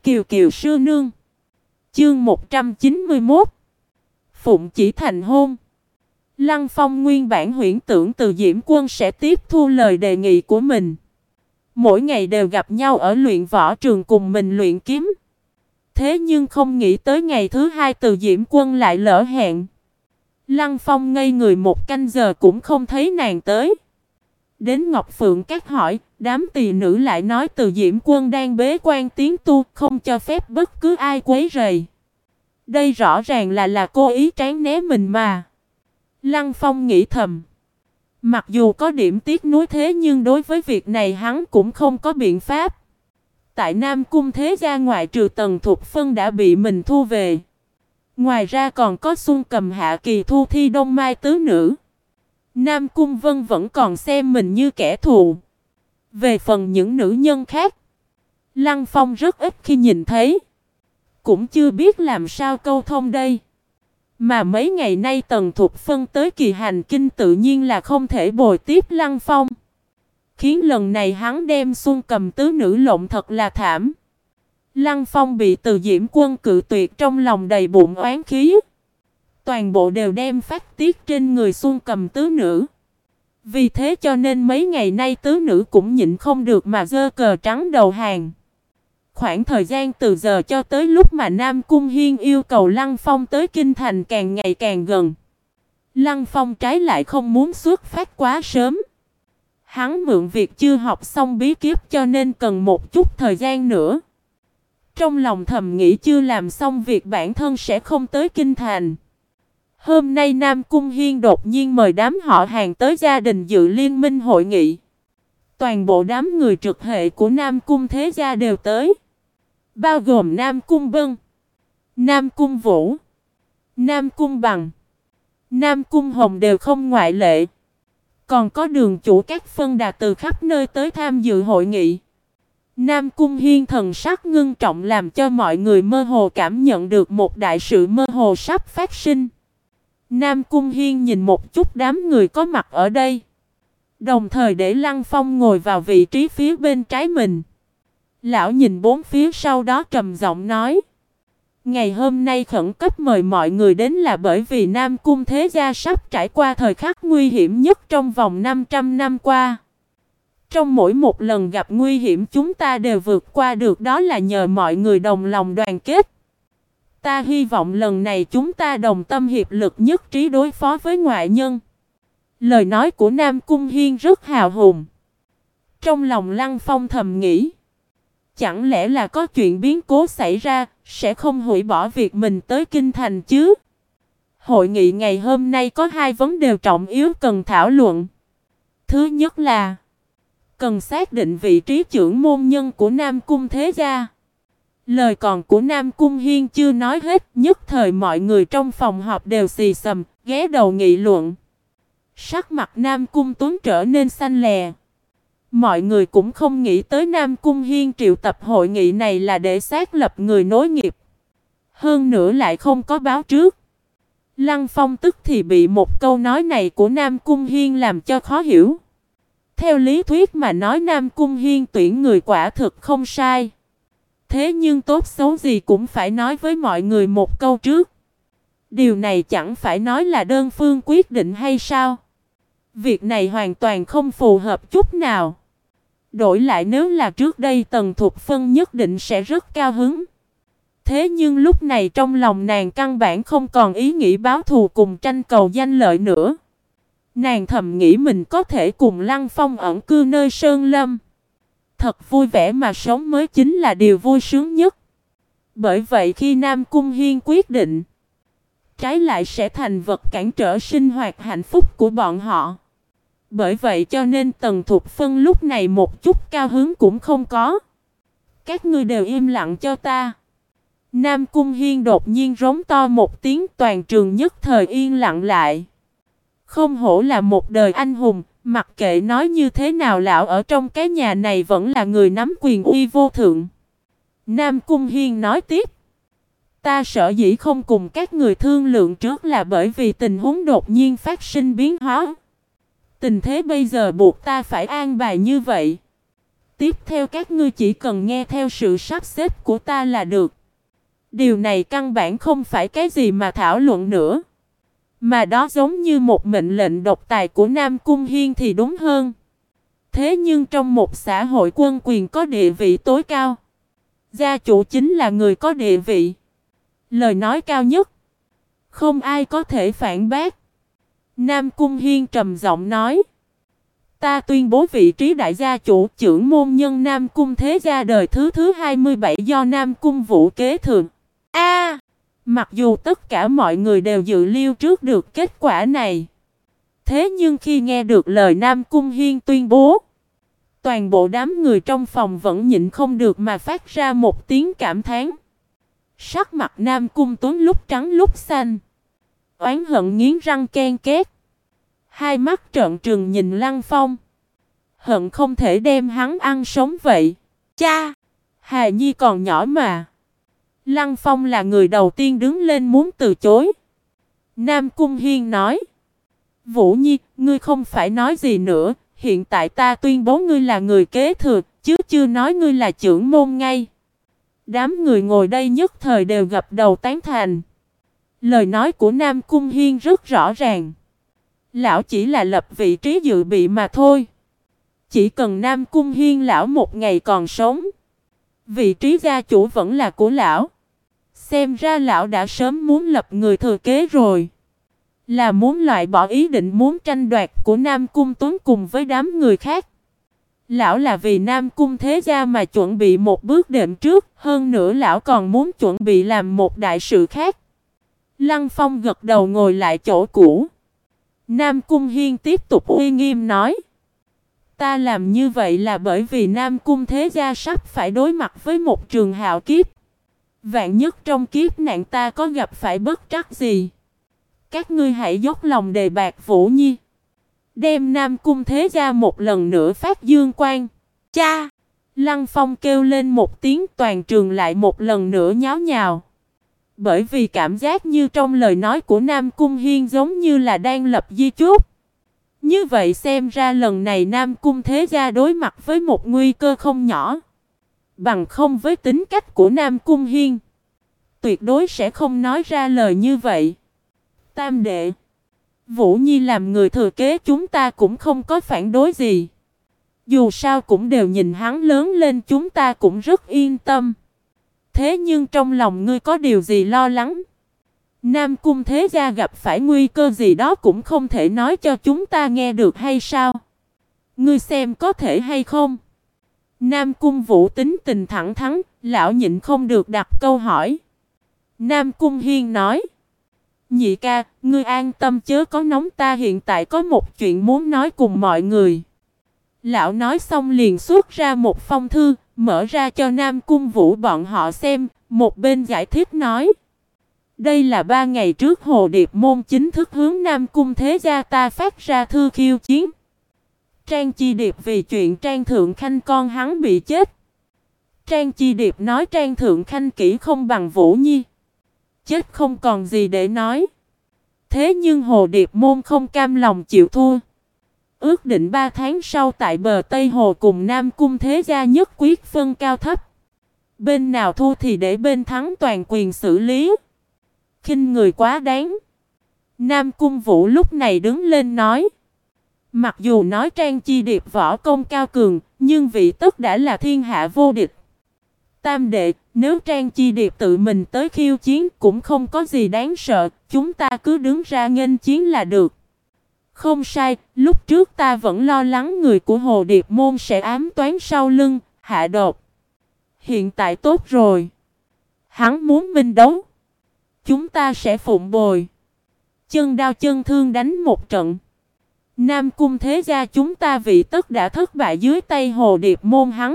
Kiều Kiều sư nương. Chương 191. Phụng chỉ thành hôn. Lăng Phong nguyên bản huyễn tưởng Từ Diễm Quân sẽ tiếp thu lời đề nghị của mình. Mỗi ngày đều gặp nhau ở luyện võ trường cùng mình luyện kiếm. Thế nhưng không nghĩ tới ngày thứ hai Từ Diễm Quân lại lỡ hẹn. Lăng Phong ngây người một canh giờ cũng không thấy nàng tới. Đến Ngọc Phượng Các hỏi, đám tỳ nữ lại nói Từ Diễm Quân đang bế quan tiến tu, không cho phép bất cứ ai quấy rầy. Đây rõ ràng là cố ý tránh né mình mà. Lăng Phong nghĩ thầm. Mặc dù có điểm tiếc nuối thế nhưng đối với việc này hắn cũng không có biện pháp. Tại Nam Cung thế gia ngoại trừ Tần Thục Phân đã bị mình thu về. Ngoài ra còn có Xuân Cầm Hạ Kỳ Thu Thi Đông Mai tứ nữ. Nam Cung Vân vẫn còn xem mình như kẻ thù. Về phần những nữ nhân khác, Lăng Phong rất ít khi nhìn thấy. Cũng chưa biết làm sao câu thông đây. Mà mấy ngày nay Tần Thục Phân tới Kỳ Hành Kinh tự nhiên là không thể bồi tiếp Lăng Phong. Khiến lần này hắn đem Xuân Cầm tứ nữ lộn thật là thảm. Lăng Phong bị Từ Diễm Quân cự tuyệt trong lòng đầy bụng oán khí. Toàn bộ đều đem phát tiết trên người Xuân Cầm tứ nữ. Vì thế cho nên mấy ngày nay tứ nữ cũng nhịn không được mà giơ cờ trắng đầu hàng. Khoảng thời gian từ giờ cho tới lúc mà Nam Cung Hiên yêu cầu Lăng Phong tới Kinh Thành càng ngày càng gần. Lăng Phong trái lại không muốn xuất phát quá sớm. Hắn mượn việc chưa học xong bí kíp cho nên cần một chút thời gian nữa. Trong lòng thầm nghĩ chưa làm xong việc bản thân sẽ không tới Kinh Thành. Hôm nay Nam Cung Hiên đột nhiên mời đám họ hàng tới gia đình dự liên minh hội nghị. Toàn bộ đám người trực hệ của Nam Cung thế gia đều tới. Bao gồm Nam Cung Bân, Nam Cung Vũ, Nam Cung Bằng, Nam Cung Hồng đều không ngoại lệ. Còn có đường chủ các phân đà từ khắp nơi tới tham dự hội nghị. Nam Cung Hiên thần sắc ngưng trọng làm cho mọi người mơ hồ cảm nhận được một đại sự mơ hồ sắp phát sinh. Nam Cung Hiên nhìn một chút đám người có mặt ở đây. Đồng thời để Lăng Phong ngồi vào vị trí phía bên trái mình. Lão nhìn bốn phía sau đó trầm giọng nói. Ngày hôm nay khẩn cấp mời mọi người đến là bởi vì Nam Cung thế gia sắp trải qua thời khắc nguy hiểm nhất trong vòng 500 năm qua. Trong mỗi một lần gặp nguy hiểm chúng ta đều vượt qua được, đó là nhờ mọi người đồng lòng đoàn kết. Ta hy vọng lần này chúng ta đồng tâm hiệp lực nhất trí đối phó với ngoại nhân. Lời nói của Nam Cung Hiên rất hào hùng. Trong lòng Lăng Phong thầm nghĩ. Chẳng lẽ là có chuyện biến cố xảy ra, sẽ không hủy bỏ việc mình tới Kinh Thành chứ? Hội nghị ngày hôm nay có hai vấn đề trọng yếu cần thảo luận. Thứ nhất là cần xác định vị trí trưởng môn nhân của Nam Cung thế gia. Lời còn của Nam Cung Hiên chưa nói hết, nhất thời mọi người trong phòng họp đều xì xầm, ghé đầu nghị luận. Sắc mặt Nam Cung Tuấn trở nên xanh lè. Mọi người cũng không nghĩ tới Nam Cung Hiên triệu tập hội nghị này là để xác lập người nối nghiệp. Hơn nữa lại không có báo trước. Lăng Phong tức thì bị một câu nói này của Nam Cung Hiên làm cho khó hiểu. Theo lý thuyết mà nói Nam Cung Hiên tuyển người quả thực không sai. Thế nhưng tốt xấu gì cũng phải nói với mọi người một câu trước. Điều này chẳng phải nói là đơn phương quyết định hay sao? Việc này hoàn toàn không phù hợp chút nào. Đổi lại nếu là trước đây Tần Thục Phân nhất định sẽ rất cao hứng. Thế nhưng lúc này trong lòng nàng căn bản không còn ý nghĩ báo thù cùng tranh cầu danh lợi nữa. Nàng thầm nghĩ mình có thể cùng Lăng Phong ẩn cư nơi sơn lâm. Thật vui vẻ mà sống mới chính là điều vui sướng nhất. Bởi vậy khi Nam Cung Hiên quyết định, trái lại sẽ thành vật cản trở sinh hoạt hạnh phúc của bọn họ. Bởi vậy cho nên Tần Thục Phân lúc này một chút cao hứng cũng không có. Các ngươi đều im lặng cho ta. Nam Cung Hiên đột nhiên rống to một tiếng, toàn trường nhất thời yên lặng lại. Không hổ là một đời anh hùng, mặc kệ nói như thế nào lão ở trong cái nhà này vẫn là người nắm quyền uy vô thượng. Nam Cung Hiên nói tiếp. Ta sợ dĩ không cùng các người thương lượng trước là bởi vì tình huống đột nhiên phát sinh biến hóa. Tình thế bây giờ buộc ta phải an bài như vậy. Tiếp theo các ngươi chỉ cần nghe theo sự sắp xếp của ta là được. Điều này căn bản không phải cái gì mà thảo luận nữa. Mà đó giống như một mệnh lệnh độc tài của Nam Cung Hiên thì đúng hơn. Thế nhưng trong một xã hội quân quyền có địa vị tối cao, gia chủ chính là người có địa vị, lời nói cao nhất. Không ai có thể phản bác. Nam Cung Hiên trầm giọng nói: ta tuyên bố vị trí đại gia chủ trưởng môn nhân Nam Cung Thế Gia đời thứ 27 do Nam Cung Vũ kế thừa. Mặc dù tất cả mọi người đều dự liệu trước được kết quả này, thế nhưng khi nghe được lời Nam Cung Hiên tuyên bố, toàn bộ đám người trong phòng vẫn nhịn không được mà phát ra một tiếng cảm thán. Sắc mặt Nam Cung Tuấn lúc trắng lúc xanh, oán hận nghiến răng ken két, hai mắt trợn trừng nhìn Lăng Phong, hận không thể đem hắn ăn sống vậy. Cha, Hà Nhi còn nhỏ mà. Lăng Phong là người đầu tiên đứng lên muốn từ chối. Nam Cung Hiên nói: Vũ Nhi, ngươi không phải nói gì nữa, hiện tại ta tuyên bố ngươi là người kế thừa, chứ chưa nói ngươi là trưởng môn ngay. Đám người ngồi đây nhất thời đều gật đầu tán thành. Lời nói của Nam Cung Hiên rất rõ ràng. Lão chỉ là lập vị trí dự bị mà thôi. Chỉ cần Nam Cung Hiên lão một ngày còn sống, vị trí gia chủ vẫn là của lão. Xem ra lão đã sớm muốn lập người thừa kế rồi. Là muốn loại bỏ ý định muốn tranh đoạt của Nam Cung Tuấn cùng với đám người khác. Lão là vì Nam Cung Thế Gia mà chuẩn bị một bước đệm trước. Hơn nữa lão còn muốn chuẩn bị làm một đại sự khác. Lăng Phong gật đầu ngồi lại chỗ cũ. Nam Cung Hiên tiếp tục uy nghiêm nói: ta làm như vậy là bởi vì Nam Cung Thế Gia sắp phải đối mặt với một trường hạo kiếp. Vạn nhất trong kiếp nạn ta có gặp phải bất trắc gì, các ngươi hãy dốc lòng đề bạt Vũ Nhi, đem Nam Cung Thế Gia một lần nữa phát dương quang. Cha! Lăng Phong kêu lên một tiếng, toàn trường lại một lần nữa nháo nhào. Bởi vì cảm giác như trong lời nói của Nam Cung Hiên giống như là đang lập di chúc. Như vậy xem ra lần này Nam Cung Thế Gia đối mặt với một nguy cơ không nhỏ. Bằng không với tính cách của Nam Cung Hiên, tuyệt đối sẽ không nói ra lời như vậy. Tam đệ, Vũ Nhi làm người thừa kế chúng ta cũng không có phản đối gì. Dù sao cũng đều nhìn hắn lớn lên, chúng ta cũng rất yên tâm. Thế nhưng trong lòng ngươi có điều gì lo lắng? Nam Cung Thế Gia gặp phải nguy cơ gì đó cũng không thể nói cho chúng ta nghe được hay sao? Ngươi xem có thể hay không? Nam Cung Vũ tính tình thẳng thắn, lão nhịn không được đặt câu hỏi. Nam Cung Hiên nói: nhị ca, ngươi an tâm chớ có nóng, ta hiện tại có một chuyện muốn nói cùng mọi người. Lão nói xong liền xuất ra một phong thư, mở ra cho Nam Cung Vũ bọn họ xem, một bên giải thích nói: đây là 3 ngày trước Hồ Điệp Môn chính thức hướng Nam Cung Thế Gia ta phát ra thư khiêu chiến. Trang Chi Điệp vì chuyện Trang Thượng Khanh con hắn bị chết. Trang Chi Điệp nói Trang Thượng Khanh kỹ không bằng Vũ Nhi, chết không còn gì để nói. Thế nhưng Hồ Điệp Môn không cam lòng chịu thua, ước định 3 tháng sau tại bờ Tây Hồ cùng Nam Cung Thế Gia nhất quyết phân cao thấp. Bên nào thua thì để bên thắng toàn quyền xử lý. Khinh người quá đáng. Nam Cung Vũ lúc này đứng lên nói: mặc dù nói Trang Chi Điệp võ công cao cường, nhưng vị tất đã là thiên hạ vô địch. Tam đệ, nếu Trang Chi Điệp tự mình tới khiêu chiến cũng không có gì đáng sợ, chúng ta cứ đứng ra nghênh chiến là được. Không sai, lúc trước ta vẫn lo lắng người của Hồ Điệp Môn sẽ ám toán sau lưng, hạ độc. Hiện tại tốt rồi. Hắn muốn minh đấu, chúng ta sẽ phụng bồi. Chân đao chân thương đánh một trận. Nam Cung Thế Gia chúng ta vị tất đã thất bại dưới tay Hồ Điệp Môn hắn.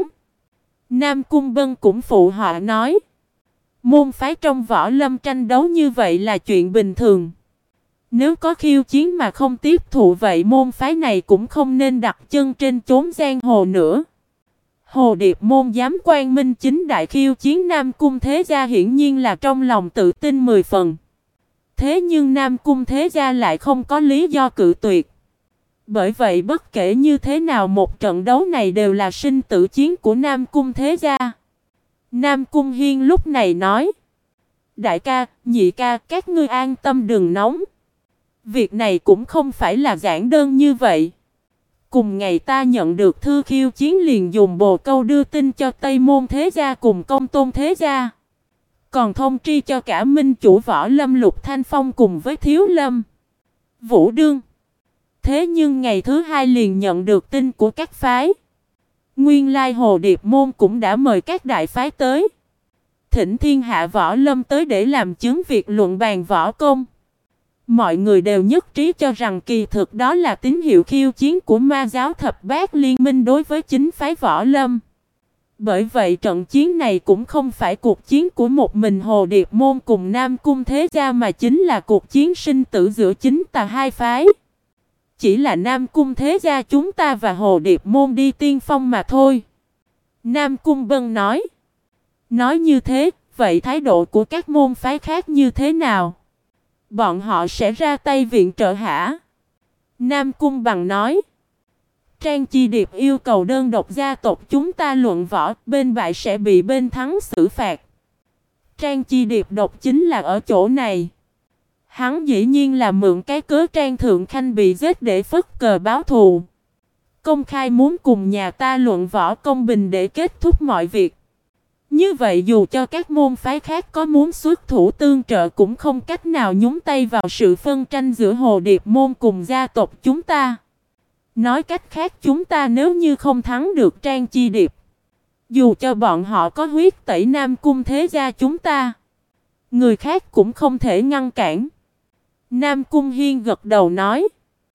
Nam Cung Bân cũng phụ họa nói: môn phái trong võ lâm tranh đấu như vậy là chuyện bình thường. Nếu có khiêu chiến mà không tiếp thụ vậy môn phái này cũng không nên đặt chân trên chốn giang hồ nữa. Hồ Điệp Môn dám quang minh chính đại khiêu chiến Nam Cung Thế Gia hiển nhiên là trong lòng tự tin 10 phần. Thế nhưng Nam Cung Thế Gia lại không có lý do cự tuyệt. Bởi vậy bất kể như thế nào một trận đấu này đều là sinh tử chiến của Nam Cung thế gia. Nam Cung Hiên lúc này nói: Đại ca, nhị ca, các ngươi an tâm đừng nóng. Việc này cũng không phải là giản đơn như vậy. Cùng ngày ta nhận được thư khiêu chiến liền dùng bồ câu đưa tin cho Tây Môn thế gia cùng Công Tôn thế gia. Còn thông tri cho cả minh chủ Võ Lâm Lục Thanh Phong cùng với Thiếu Lâm, Vũ Đương. Thế nhưng ngày thứ hai liền nhận được tin của các phái. Nguyên lai Hồ Điệp Môn cũng đã mời các đại phái tới, thỉnh thiên hạ võ lâm tới để làm chứng việc luận bàn võ công. Mọi người đều nhất trí cho rằng kỳ thực đó là tín hiệu khiêu chiến của ma giáo thập bát liên minh đối với chính phái võ lâm. Bởi vậy trận chiến này cũng không phải cuộc chiến của một mình Hồ Điệp Môn cùng Nam Cung thế gia mà chính là cuộc chiến sinh tử giữa chính tà hai phái. Chỉ là Nam Cung thế gia chúng ta và Hồ Điệp Môn đi tiên phong mà thôi. Nam Cung Bân nói. Nói như thế, vậy thái độ của các môn phái khác như thế nào? Bọn họ sẽ ra tay viện trợ hả? Nam Cung Bằng nói. Trang Chi Điệp yêu cầu đơn độc gia tộc chúng ta luận võ, bên bại sẽ bị bên thắng xử phạt. Trang Chi Điệp độc chính là ở chỗ này. Hắn dĩ nhiên là mượn cái cớ Trang Thượng Khanh bị giết để phất cờ báo thù. Công khai muốn cùng nhà ta luận võ công bình để kết thúc mọi việc. Như vậy dù cho các môn phái khác có muốn xuất thủ tương trợ cũng không cách nào nhúng tay vào sự phân tranh giữa Hồ Điệp Môn cùng gia tộc chúng ta. Nói cách khác chúng ta nếu như không thắng được Trang Chi Điệp, dù cho bọn họ có huyết tẩy Nam Cung thế gia chúng ta, người khác cũng không thể ngăn cản. Nam Cung Hiên gật đầu nói.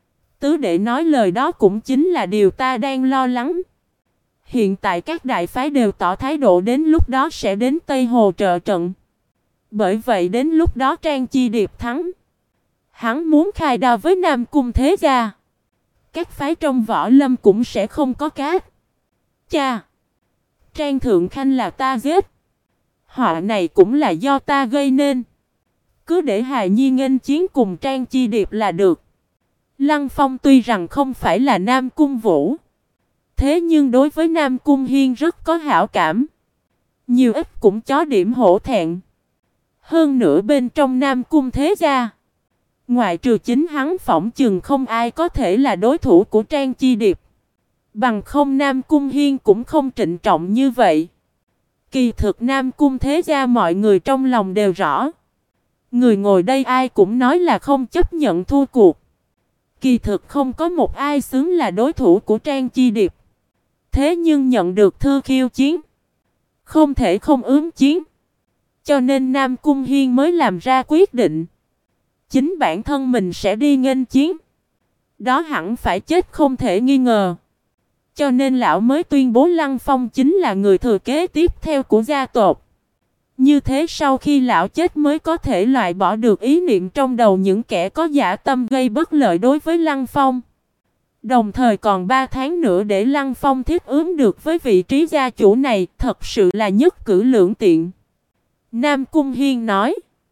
Tứ đệ nói lời đó cũng chính là điều ta đang lo lắng. Hiện tại các đại phái đều tỏ thái độ đến lúc đó sẽ đến Tây Hồ trợ trận. Bởi vậy đến lúc đó Trang Chi Điệp thắng, hắn muốn khai đao với Nam Cung thế gia, các phái trong võ lâm cũng sẽ không có cát. Cha, Trang Thượng Khanh là ta giết, họa này cũng là do ta gây nên. Cứ để Hài Nhi nghênh chiến cùng Trang Chi Điệp là được. Lăng Phong tuy rằng không phải là Nam Cung Vũ, thế nhưng đối với Nam Cung Hiên rất có hảo cảm. Nhiều ít cũng có điểm hổ thẹn. Hơn nữa bên trong Nam Cung thế gia, ngoại trừ chính hắn phỏng chừng không ai có thể là đối thủ của Trang Chi Điệp. Bằng không Nam Cung Hiên cũng không trịnh trọng như vậy. Kỳ thực Nam Cung thế gia mọi người trong lòng đều rõ. Người ngồi đây ai cũng nói là không chấp nhận thua cuộc. Kỳ thực không có một ai xứng là đối thủ của Trang Chi Điệp. Thế nhưng nhận được thư khiêu chiến, không thể không ứng chiến. Cho nên Nam Cung Hiên mới làm ra quyết định. Chính bản thân mình sẽ đi nghênh chiến. Đó hẳn phải chết không thể nghi ngờ. Cho nên lão mới tuyên bố Lăng Phong chính là người thừa kế tiếp theo của gia tộc. Như thế sau khi lão chết mới có thể loại bỏ được ý niệm trong đầu những kẻ có dã tâm gây bất lợi đối với Lăng Phong. Đồng thời còn 3 tháng nữa để Lăng Phong thích ứng được với vị trí gia chủ này, thật sự là nhất cử lưỡng tiện. Nam Cung Hiên nói.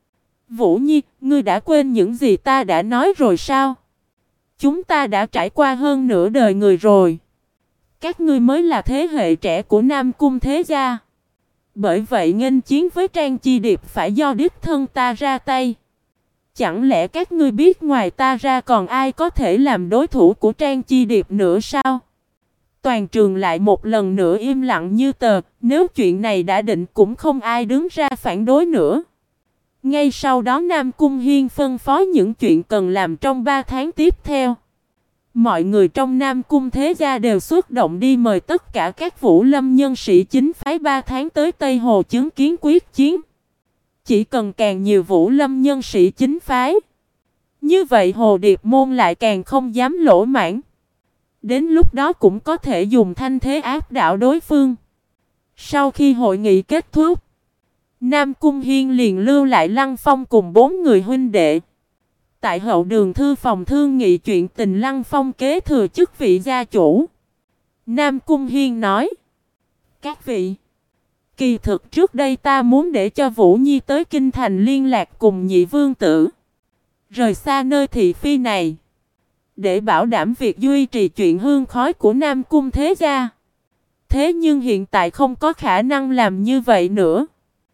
Vũ Nhi, ngươi đã quên những gì ta đã nói rồi sao? Chúng ta đã trải qua hơn nửa đời người rồi. Các ngươi mới là thế hệ trẻ của Nam Cung thế gia. Bởi vậy nghênh chiến với Trang Chi Điệp phải do đích thân ta ra tay. Chẳng lẽ các ngươi biết ngoài ta ra còn ai có thể làm đối thủ của Trang Chi Điệp nữa sao? Toàn trường lại một lần nữa im lặng như tờ, nếu chuyện này đã định cũng không ai đứng ra phản đối nữa. Ngay sau đó Nam Cung Hiên phân phó những chuyện cần làm trong 3 tháng tiếp theo. Mọi người trong Nam Cung thế gia đều xuất động đi mời tất cả các vũ lâm nhân sĩ chính phái 3 tháng tới Tây Hồ chứng kiến quyết chiến. Chỉ cần càng nhiều vũ lâm nhân sĩ chính phái, như vậy Hồ Điệp Môn lại càng không dám lỗ mãng. Đến lúc đó cũng có thể dùng thanh thế áp đảo đối phương. Sau khi hội nghị kết thúc, Nam Cung Hiên liền lưu lại Lăng Phong cùng 4 người huynh đệ. Tại hậu đường thư phòng thương nghị chuyện tình Lăng Phong kế thừa chức vị gia chủ. Nam Cung Hiên nói: Các vị, kỳ thực trước đây ta muốn để cho Vũ Nhi tới Kinh Thành liên lạc cùng nhị vương tử, rời xa nơi thị phi này. để bảo đảm việc duy trì chuyện hương khói của Nam Cung thế gia. Thế nhưng hiện tại không có khả năng làm như vậy nữa.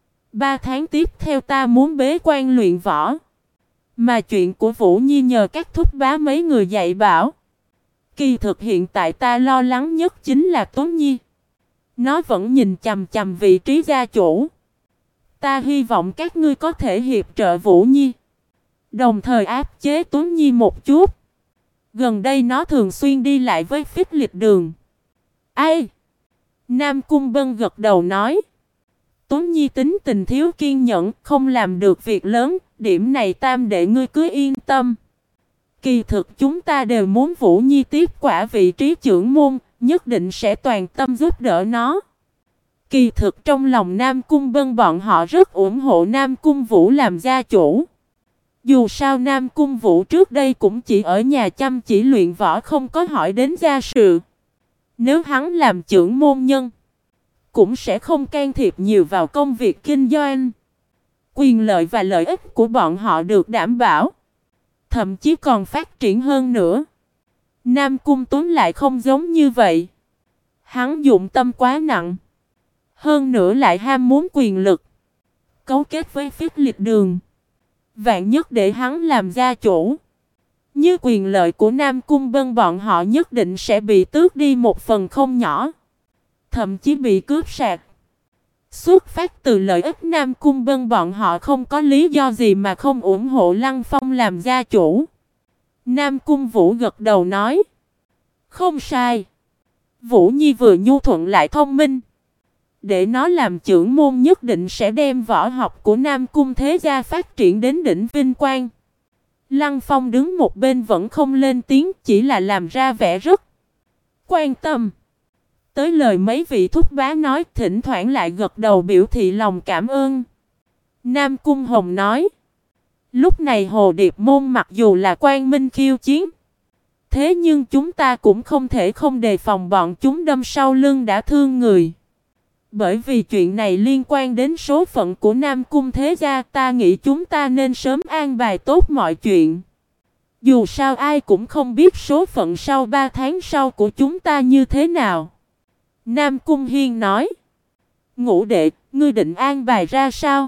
3 tháng tiếp theo ta muốn bế quan luyện võ. Mà chuyện của Vũ Nhi nhờ các thúc bá mấy người dạy bảo. Kỳ thực hiện tại ta lo lắng nhất chính là Tuấn Nhi. Nó vẫn nhìn chằm chằm vị trí gia chủ. Ta hy vọng các ngươi có thể hiệp trợ Vũ Nhi, đồng thời áp chế Tuấn Nhi một chút. Gần đây nó thường xuyên đi lại với Phích Lịch Đường. Ai? Nam Cung Bân gật đầu nói. Tuấn Nhi tính tình thiếu kiên nhẫn, không làm được việc lớn, điểm này tam đệ ngươi cứ yên tâm. Kỳ thực chúng ta đều muốn Vũ Nhi tiếp quả vị trí trưởng môn, nhất định sẽ toàn tâm giúp đỡ nó. Kỳ thực trong lòng Nam Cung Bân bọn họ rất ủng hộ Nam Cung Vũ làm gia chủ. Dù sao Nam Cung Vũ trước đây cũng chỉ ở nhà chăm chỉ luyện võ, không có hỏi đến gia sự. Nếu hắn làm trưởng môn nhân, cũng sẽ không can thiệp nhiều vào công việc kinh doanh. Quyền lợi và lợi ích của bọn họ được đảm bảo, thậm chí còn phát triển hơn nữa. Nam Cung Tuấn lại không giống như vậy. Hắn dụng tâm quá nặng, hơn nữa lại ham muốn quyền lực, cấu kết với Phích Lịch Đường. Vạn nhất để hắn làm gia chủ, như quyền lợi của Nam Cung Bân bọn họ nhất định sẽ bị tước đi một phần không nhỏ, thậm chí bị cướp sạch. Xuất phát từ lợi ích, Nam Cung Bân bọn họ không có lý do gì mà không ủng hộ Lăng Phong làm gia chủ. Nam Cung Vũ gật đầu nói. Không sai. Vũ Nhi vừa nhu thuận lại thông minh. Để nó làm trưởng môn nhất định sẽ đem võ học của Nam Cung thế gia phát triển đến đỉnh vinh quang. Lăng Phong đứng một bên vẫn không lên tiếng, chỉ là làm ra vẻ rất quan tâm tới lời mấy vị thúc bá nói, thỉnh thoảng lại gật đầu biểu thị lòng cảm ơn. Nam Cung Hồng nói. Lúc này Hồ Điệp Môn mặc dù là quang minh khiêu chiến, thế nhưng chúng ta cũng không thể không đề phòng bọn chúng đâm sau lưng đã thương người. Bởi vì chuyện này liên quan đến số phận của Nam Cung thế gia, ta nghĩ chúng ta nên sớm an bài tốt mọi chuyện. Dù sao ai cũng không biết số phận sau 3 tháng sau của chúng ta như thế nào. Nam Cung Hiên nói. Ngũ đệ, ngươi định an bài ra sao?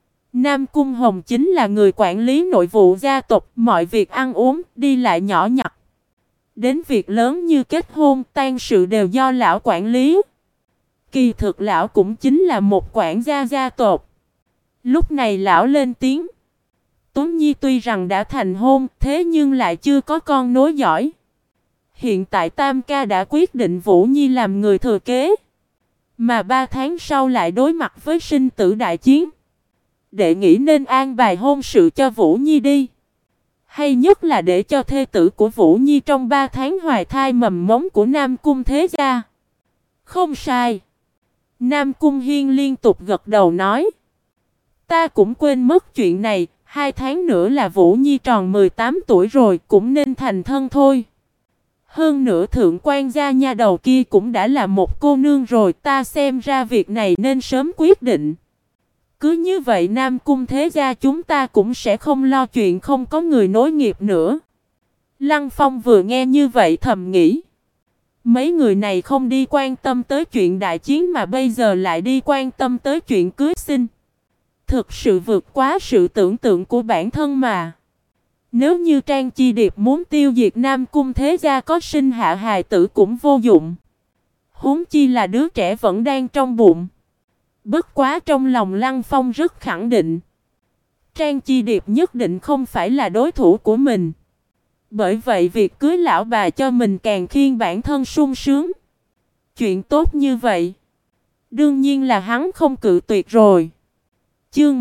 Nam Cung Hồng chính là người quản lý nội vụ gia tộc, mọi việc ăn uống, đi lại nhỏ nhặt. Đến việc lớn như kết hôn, tang sự đều do lão quản lý. Kỳ thực lão cũng chính là một quản gia gia tộc. Lúc này lão lên tiếng. Tuấn Nhi tuy rằng đã thành hôn, thế nhưng lại chưa có con nối dõi. Hiện tại Tam ca đã quyết định Vũ Nhi làm người thừa kế. Mà 3 tháng sau lại đối mặt với sinh tử đại chiến. Đệ nghĩ nên an bài hôn sự cho Vũ Nhi đi. Hay nhất là để cho thê tử của Vũ Nhi trong 3 tháng hoài thai mầm mống của Nam Cung thế gia. Không sai. Nam Cung Hiên liên tục gật đầu nói. Ta cũng quên mất chuyện này, 2 tháng nữa là Vũ Nhi tròn 18 tuổi rồi, cũng nên thành thân thôi. Hơn nữa thượng quan gia nha đầu kia cũng đã là một cô nương rồi, ta xem ra việc này nên sớm quyết định. Cứ như vậy Nam Cung thế gia chúng ta cũng sẽ không lo chuyện không có người nối nghiệp nữa. Lăng Phong vừa nghe như vậy thầm nghĩ. Mấy người này không đi quan tâm tới chuyện đại chiến mà bây giờ lại đi quan tâm tới chuyện cưới xin. Thực sự vượt quá sự tưởng tượng của bản thân mà. Nếu như Trang Chi Điệp muốn tiêu diệt Nam Cung thế gia có sinh hạ hài tử cũng vô dụng. Huống chi là đứa trẻ vẫn đang trong bụng. Bất quá trong lòng Lăng Phong rất khẳng định. Trang Chi Điệp nhất định không phải là đối thủ của mình. Bởi vậy việc cưới lão bà cho mình càng khiến bản thân sung sướng. Chuyện tốt như vậy, đương nhiên là hắn không cự tuyệt rồi. Chương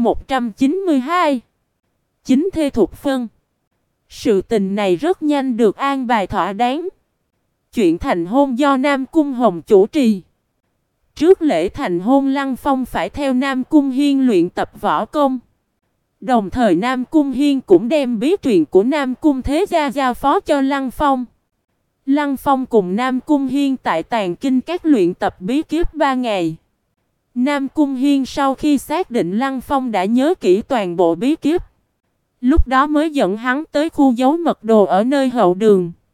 192. Chính thê thuộc phân. Sự tình này rất nhanh được an bài thỏa đáng. Chuyện thành hôn do Nam Cung Hồng chủ trì. Trước lễ thành hôn Lăng Phong phải theo Nam Cung Hiên luyện tập võ công. Đồng thời Nam Cung Hiên cũng đem bí truyền của Nam Cung thế gia giao phó cho Lăng Phong. Lăng Phong cùng Nam Cung Hiên tại Tàng Kinh các luyện tập bí kíp 3 ngày. Nam Cung Hiên sau khi xác định Lăng Phong đã nhớ kỹ toàn bộ bí kíp, lúc đó mới dẫn hắn tới khu giấu mật đồ ở nơi hậu đường.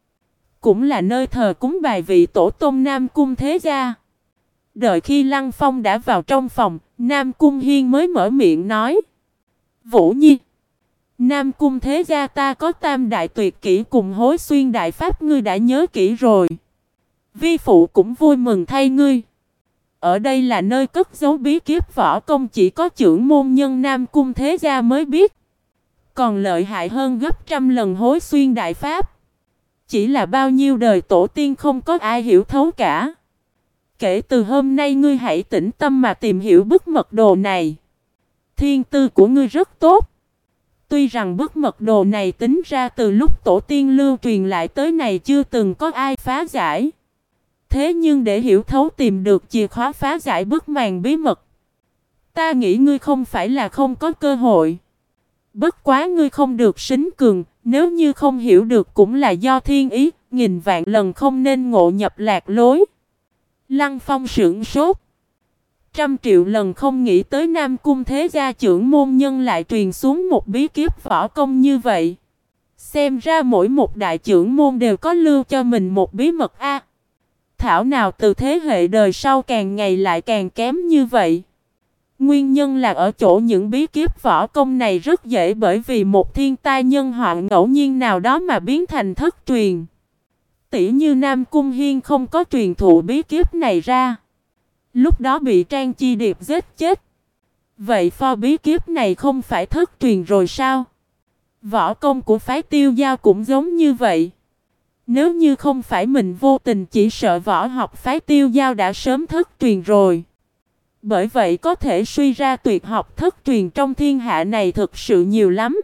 cũng là nơi thờ cúng bài vị tổ tông Nam Cung Thế Gia. Đợi khi Lăng Phong đã vào trong phòng, Nam Cung Hiên mới mở miệng nói: Vũ Nhi, Nam Cung Thế Gia ta có tam đại tuyệt kỹ cùng hối xuyên đại pháp ngươi đã nhớ kỹ rồi. Vi phụ cũng vui mừng thay ngươi. Ở đây là nơi cất giấu bí kíp võ công chỉ có trưởng môn nhân Nam Cung Thế Gia mới biết. Còn lợi hại hơn gấp trăm lần hối xuyên đại pháp. Chỉ là bao nhiêu đời tổ tiên không có ai hiểu thấu cả. Kể từ hôm nay ngươi hãy tĩnh tâm mà tìm hiểu bức mật đồ này. Thiên tư của ngươi rất tốt. Tuy rằng bức mật đồ này tính ra từ lúc tổ tiên lưu truyền lại tới này chưa từng có ai phá giải. Thế nhưng để hiểu thấu tìm được chìa khóa phá giải bức màn bí mật, ta nghĩ ngươi không phải là không có cơ hội. Bất quá ngươi không được sính cường, nếu như không hiểu được cũng là do thiên ý, nghìn vạn lần không nên ngộ nhập lạc lối. Lăng Phong sững sốt. 100 triệu lần không nghĩ tới Nam Cung Thế Gia trưởng môn nhân lại truyền xuống một bí kíp võ công như vậy. Xem ra mỗi một đại trưởng môn đều có lưu cho mình một bí mật a. Thảo nào từ thế hệ đời sau càng ngày lại càng kém như vậy. Nguyên nhân là ở chỗ những bí kíp võ công này rất dễ bởi vì một thiên tai nhân họa ngẫu nhiên nào đó mà biến thành thất truyền. Tỉ như Nam Cung Hiên không có truyền thụ bí kíp này ra, lúc đó bị Trang Chi Điệp giết chết. Vậy pho bí kíp này không phải thất truyền rồi sao? Võ công của phái Tiêu Dao cũng giống như vậy. Nếu như không phải mình vô tình, chỉ sợ võ học phái Tiêu Dao đã sớm thất truyền rồi. Bởi vậy có thể suy ra tuyệt học thất truyền trong thiên hạ này thực sự nhiều lắm.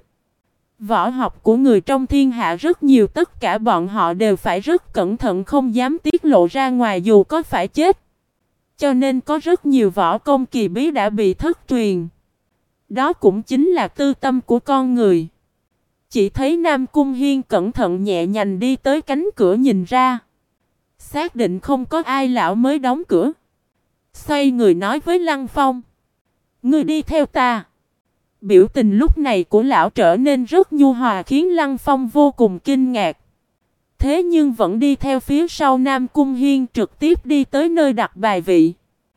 Võ học của người trong thiên hạ rất nhiều, tất cả bọn họ đều phải rất cẩn thận không dám tiết lộ ra ngoài dù có phải chết. Cho nên có rất nhiều võ công kỳ bí đã bị thất truyền. Đó cũng chính là tư tâm của con người. Chỉ thấy Nam Cung Hiên cẩn thận nhẹ nhàng đi tới cánh cửa nhìn ra. Xác định không có ai lão mới đóng cửa. Xoay người nói với Lăng Phong: Ngươi đi theo ta. Biểu tình lúc này của lão trở nên rất nhu hòa khiến Lăng Phong vô cùng kinh ngạc. Thế nhưng vẫn đi theo phía sau Nam Cung Hiên trực tiếp đi tới nơi đặt bài vị.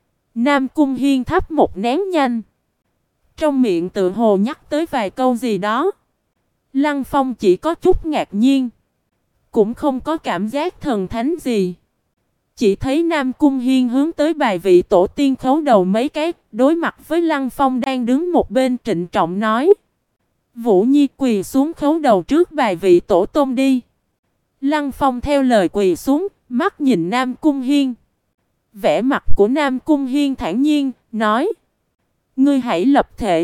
Nam Cung Hiên thắp một nén nhang. Trong miệng tự hồ nhắc tới vài câu gì đó. Lăng Phong chỉ có chút ngạc nhiên. Cũng không có cảm giác thần thánh gì. Chỉ thấy Nam Cung Hiên hướng tới bài vị tổ tiên khấu đầu mấy cái, đối mặt với Lăng Phong đang đứng một bên trịnh trọng nói: Vũ Nhi quỳ xuống khấu đầu trước bài vị tổ tông đi. Lăng Phong theo lời quỳ xuống, mắt nhìn Nam Cung Hiên. Vẻ mặt của Nam Cung Hiên thản nhiên, nói: Ngươi hãy lập thệ.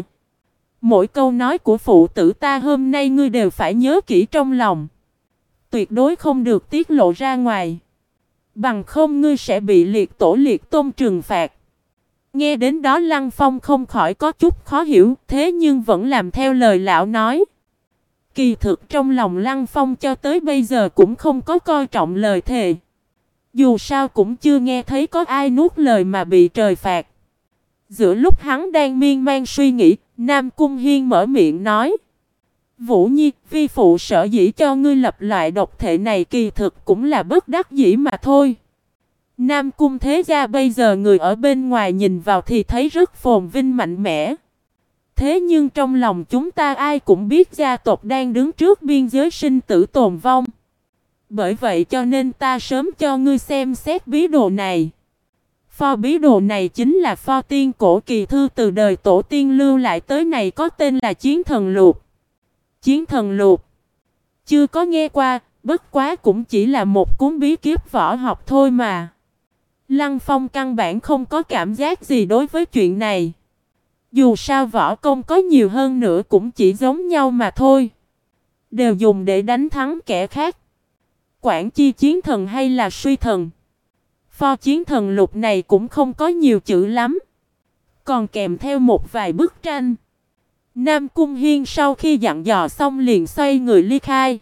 Mỗi câu nói của phụ tử ta hôm nay ngươi đều phải nhớ kỹ trong lòng. Tuyệt đối không được tiết lộ ra ngoài. Bằng không ngươi sẽ bị liệt tổ liệt tôn trừng phạt. Nghe đến đó Lăng Phong không khỏi có chút khó hiểu, thế nhưng vẫn làm theo lời lão nói. Kỳ thực trong lòng Lăng Phong cho tới bây giờ cũng không có coi trọng lời thề. Dù sao cũng chưa nghe thấy có ai nuốt lời mà bị trời phạt. Giữa lúc hắn đang miên man suy nghĩ, Nam Cung Hiên mở miệng nói: Vũ Nhi, vi phụ sở dĩ cho ngươi lập loại độc thể này kỳ thực cũng là bất đắc dĩ mà thôi. Nam Cung Thế Gia bây giờ người ở bên ngoài nhìn vào thì thấy rất phồn vinh mạnh mẽ. Thế nhưng trong lòng chúng ta ai cũng biết gia tộc đang đứng trước biên giới sinh tử tồn vong. Bởi vậy cho nên ta sớm cho ngươi xem xét bí đồ này. Pho bí đồ này chính là pho tiên cổ kỳ thư từ đời tổ tiên lưu lại tới này, có tên là Chiến Thần Lục. Chiến Thần Lục chưa có nghe qua, bất quá cũng chỉ là một cuốn bí kíp võ học thôi mà. Lăng Phong căn bản không có cảm giác gì đối với chuyện này. Dù sao võ công có nhiều hơn nữa cũng chỉ giống nhau mà thôi. Đều dùng để đánh thắng kẻ khác. Quản chi chiến thần hay là suy thần. Pho Chiến Thần Lục này cũng không có nhiều chữ lắm. Còn kèm theo một vài bức tranh. Nam Cung Hiên sau khi dặn dò xong liền xoay người ly khai.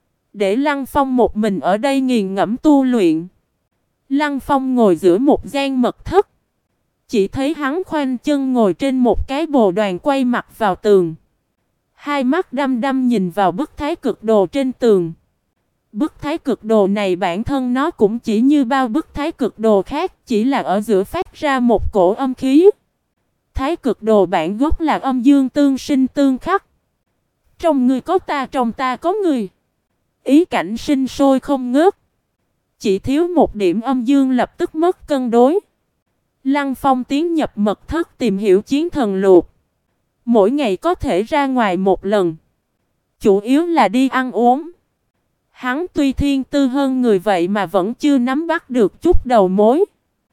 Để Lăng Phong một mình ở đây nghiền ngẫm tu luyện. Lăng Phong ngồi giữa một gian mật thất. Chỉ thấy hắn khoanh chân ngồi trên một cái bồ đoàn quay mặt vào tường. Hai mắt đăm đăm nhìn vào bức thái cực đồ trên tường. Bức thái cực đồ này bản thân nó cũng chỉ như bao bức thái cực đồ khác, chỉ là ở giữa phát ra một cổ âm khí. Thái cực đồ bản gốc là âm dương tương sinh tương khắc. Trong người có ta, trong ta có người. Ý cảnh sinh sôi không ngớt. Chỉ thiếu một điểm âm dương lập tức mất cân đối. Lăng Phong tiến nhập mật thất tìm hiểu chiến thần lục. Mỗi ngày có thể ra ngoài một lần. Chủ yếu là đi ăn uống. Hắn tuy thiên tư hơn người vậy mà vẫn chưa nắm bắt được chút đầu mối.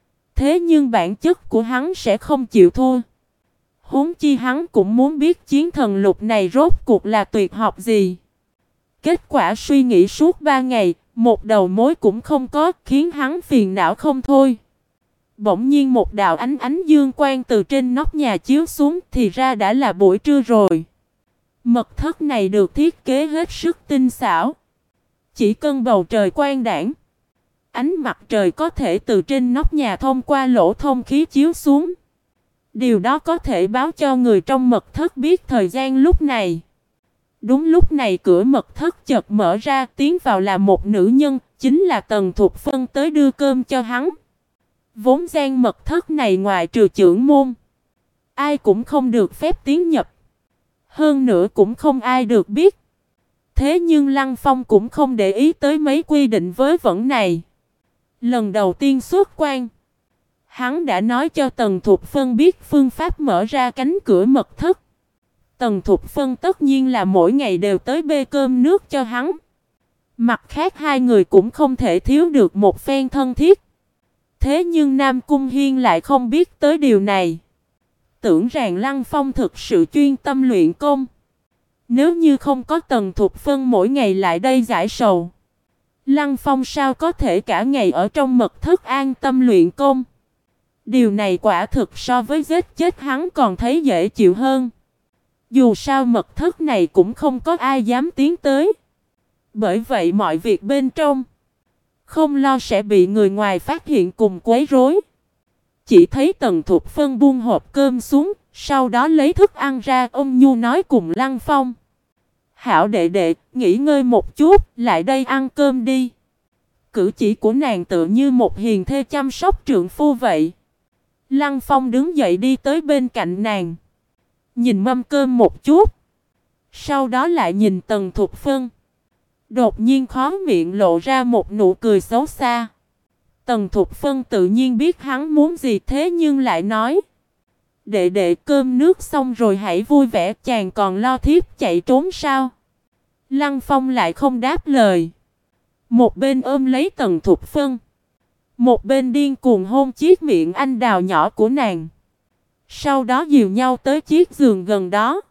Thế nhưng bản chất của hắn sẽ không chịu thua. Huống chi hắn cũng muốn biết chiến thần lục này rốt cuộc là tuyệt học gì. Kết quả suy nghĩ suốt 3 ngày, một đầu mối cũng không có, khiến hắn phiền não không thôi. Bỗng nhiên một đạo ánh dương quang từ trên nóc nhà chiếu xuống, thì ra đã là buổi trưa rồi. Mật thất này được thiết kế hết sức tinh xảo. Chỉ cần bầu trời quang đãng, ánh mặt trời có thể từ trên nóc nhà thông qua lỗ thông khí chiếu xuống. Điều đó có thể báo cho người trong mật thất biết thời gian lúc này. Đúng lúc này cửa mật thất chợt mở ra, tiến vào là một nữ nhân, chính là Tần Thục Phân tới đưa cơm cho hắn. Vốn gian mật thất này ngoại trừ trưởng môn, ai cũng không được phép tiến nhập. Hơn nữa cũng không ai được biết. Thế nhưng Lăng Phong cũng không để ý tới mấy quy định vớ vẩn này. Lần đầu tiên xuất quan, hắn đã nói cho Tần Thục Phân biết phương pháp mở ra cánh cửa mật thất. Tần Thục Phân tất nhiên là mỗi ngày đều tới bê cơm nước cho hắn. Mặt khác hai người cũng không thể thiếu được một phen thân thiết. Thế nhưng Nam Cung Hiên lại không biết tới điều này. Tưởng rằng Lăng Phong thực sự chuyên tâm luyện công. Nếu như không có Tần Thục Phân mỗi ngày lại đây giải sầu, Lăng Phong sao có thể cả ngày ở trong mật thất an tâm luyện công. Điều này quả thực so với giết chết hắn còn thấy dễ chịu hơn. Dù sao mật thất này cũng không có ai dám tiến tới. Bởi vậy mọi việc bên trong không lo sẽ bị người ngoài phát hiện cùng quấy rối. Chỉ thấy Tần Thục Phân buông hộp cơm xuống, sau đó lấy thức ăn ra, ôn nhu nói cùng Lăng Phong: "Hảo đệ đệ, nghỉ ngơi một chút, lại đây ăn cơm đi." Cử chỉ của nàng tựa như một hiền thê chăm sóc trượng phu vậy. Lăng Phong đứng dậy đi tới bên cạnh nàng, nhìn mâm cơm một chút, sau đó lại nhìn Tần Thục Phân. Đột nhiên khóe miệng lộ ra một nụ cười xấu xa. Tần Thục Phân tự nhiên biết hắn muốn gì, thế nhưng lại nói: "Đệ đệ, cơm nước xong rồi hãy vui vẻ, chàng còn lo thiếp chạy trốn sao?" Lăng Phong lại không đáp lời. Một bên ôm lấy Tần Thục Phân, một bên điên cuồng hôn chiếc miệng anh đào nhỏ của nàng. Sau đó dìu nhau tới chiếc giường gần đó.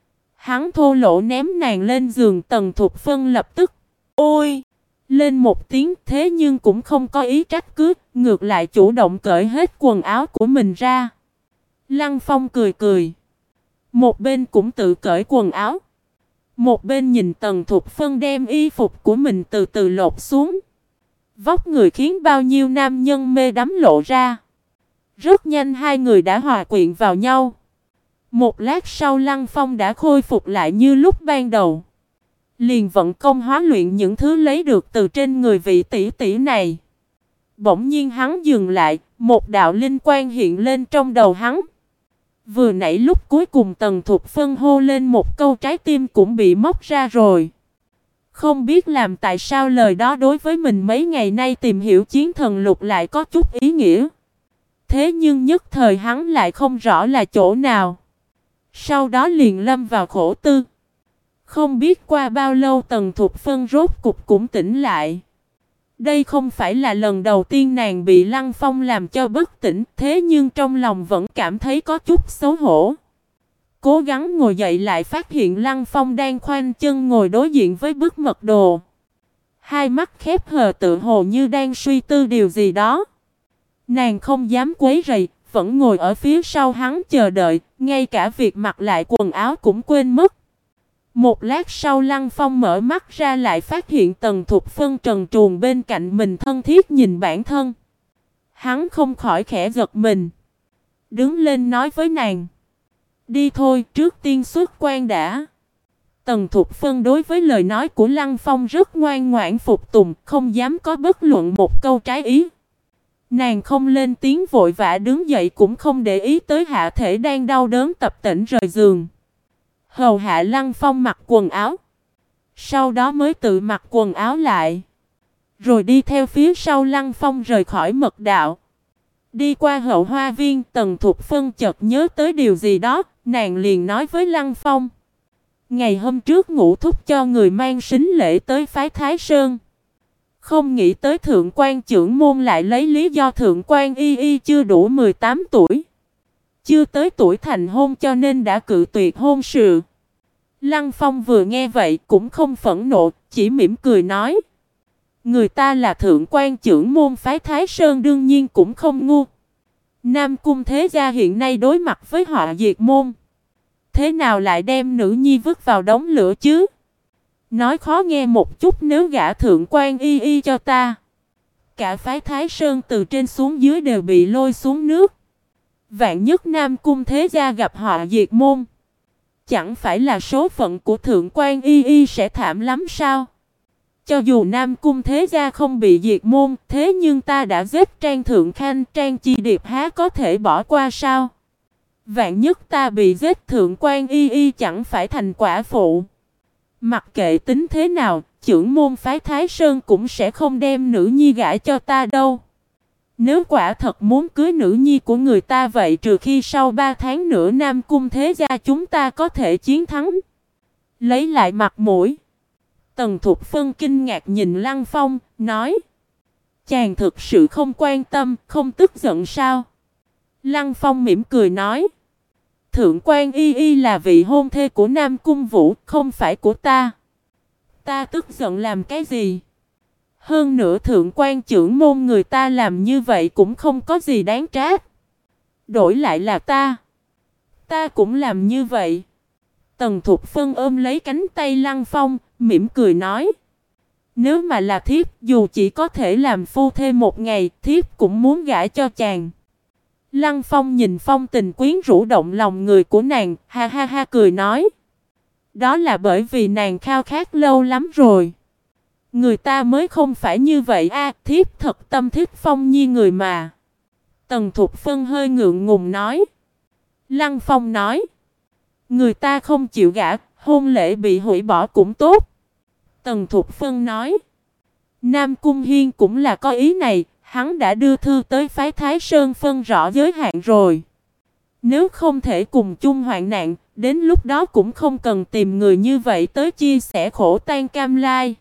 Hắn thô lỗ ném nàng lên giường. Tần Thục Phân lập tức ôi lên một tiếng, thế nhưng cũng không có ý trách cứ, ngược lại chủ động cởi hết quần áo của mình ra. Lăng Phong cười cười, một bên cũng tự cởi quần áo, một bên nhìn Tần Thục Phân đem y phục của mình từ từ lột xuống. Vóc người khiến bao nhiêu nam nhân mê đắm lộ ra. Rất nhanh hai người đã hòa quyện vào nhau. Một lát sau Lăng Phong đã khôi phục lại như lúc ban đầu. Liền vận công hóa luyện những thứ lấy được từ trên người vị tỷ tỷ này. Bỗng nhiên hắn dừng lại, một đạo linh quang hiện lên trong đầu hắn. Vừa nãy lúc cuối cùng Tần Thục Phân hô lên một câu, trái tim cũng bị móc ra rồi. Không biết làm tại sao lời đó đối với mình mấy ngày nay tìm hiểu chiến thần lục lại có chút ý nghĩa. Thế nhưng nhất thời hắn lại không rõ là chỗ nào. Sau đó liền lâm vào khổ tư. Không biết qua bao lâu Tần Thục Phân rốt cục cũng tỉnh lại. Đây không phải là lần đầu tiên nàng bị Lăng Phong làm cho bất tỉnh, thế nhưng trong lòng vẫn cảm thấy có chút xấu hổ. Cố gắng ngồi dậy lại phát hiện Lăng Phong đang khoanh chân ngồi đối diện với bức mật đồ. Hai mắt khép hờ tựa hồ như đang suy tư điều gì đó. Nàng không dám quấy rầy, vẫn ngồi ở phía sau hắn chờ đợi, ngay cả việc mặc lại quần áo cũng quên mất. Một lát sau Lăng Phong mở mắt ra lại phát hiện Tần Thục Phân trần truồng bên cạnh mình thân thiết nhìn bản thân. Hắn không khỏi khẽ giật mình. Đứng lên nói với nàng: "Đi thôi, trước tiên xuất quan đã." Tần Thục Phân đối với lời nói của Lăng Phong rất ngoan ngoãn phục tùng, không dám có bất luận một câu trái ý. Nàng không lên tiếng vội vã đứng dậy cũng không để ý tới hạ thể đang đau đớn tập tễnh rời giường. Hầu hạ Lăng Phong mặc quần áo. Sau đó mới tự mặc quần áo lại. Rồi đi theo phía sau Lăng Phong rời khỏi mật đạo. Đi qua hậu hoa viên, Tần Thục Phân chợt nhớ tới điều gì đó, nàng liền nói với Lăng Phong. Ngày hôm trước Ngũ Thúc cho người mang sính lễ tới phái Thái Sơn. Không nghĩ tới Thượng quan trưởng môn lại lấy lý do Thượng quan Y Y chưa đủ 18 tuổi. Chưa tới tuổi thành hôn cho nên đã cự tuyệt hôn sự. Lăng Phong vừa nghe vậy cũng không phẫn nộ, chỉ mỉm cười nói. Người ta là Thượng quan trưởng môn phái Thái Sơn đương nhiên cũng không ngu. Nam Cung thế gia hiện nay đối mặt với họa diệt môn. Thế nào lại đem nữ nhi vứt vào đống lửa chứ? Nói khó nghe một chút, nếu gả Thượng quan Y Y cho ta, cả phái Thái Sơn từ trên xuống dưới đều bị lôi xuống nước. Vạn nhất Nam Cung thế gia gặp họa diệt môn, chẳng phải là số phận của Thượng quan Y Y sẽ thảm lắm sao? Cho dù Nam Cung thế gia không bị diệt môn, thế nhưng ta đã giết Trang Thượng Khanh, Trang Chi Điệp há có thể bỏ qua sao? Vạn nhất ta bị giết, Thượng quan Y Y chẳng phải thành quả phụ. Mặc kệ tính thế nào, trưởng môn phái Thái Sơn cũng sẽ không đem nữ nhi gả cho ta đâu. Nếu quả thật muốn cưới nữ nhi của người ta vậy, trừ khi sau 3 tháng nữa Nam Cung thế gia chúng ta có thể chiến thắng. Lấy lại mặt mũi. Tần Thục Phân kinh ngạc nhìn Lăng Phong, nói. Chàng thực sự không quan tâm, không tức giận sao? Lăng Phong mỉm cười nói. Thượng quan Y Y là vị hôn thê của Nam Cung Vũ, không phải của ta. Ta tức giận làm cái gì? Hơn nữa Thượng quan trưởng môn người ta làm như vậy cũng không có gì đáng trách. Đổi lại là ta cũng làm như vậy. Tần Thục Phân ôm lấy cánh tay Lăng Phong, mỉm cười nói. Nếu mà là thiếp, dù chỉ có thể làm phu thê một ngày, thiếp cũng muốn gả cho chàng. Lăng Phong nhìn phong tình quyến rũ động lòng người của nàng, ha ha ha cười nói. Đó là bởi vì nàng khao khát lâu lắm rồi. Người ta mới không phải như vậy a, thiếp thật tâm thích Phong Nhi người mà. Tần Thục Phân hơi ngượng ngùng nói. Lăng Phong nói. Người ta không chịu gả, hôn lễ bị hủy bỏ cũng tốt. Tần Thục Phân nói. Nam Cung Hiên cũng là có ý này, hắn đã đưa thư tới phái Thái Sơn phân rõ giới hạn rồi. Nếu không thể cùng chung hoạn nạn, đến lúc đó cũng không cần tìm người như vậy tới chia sẻ khổ tan cam lai.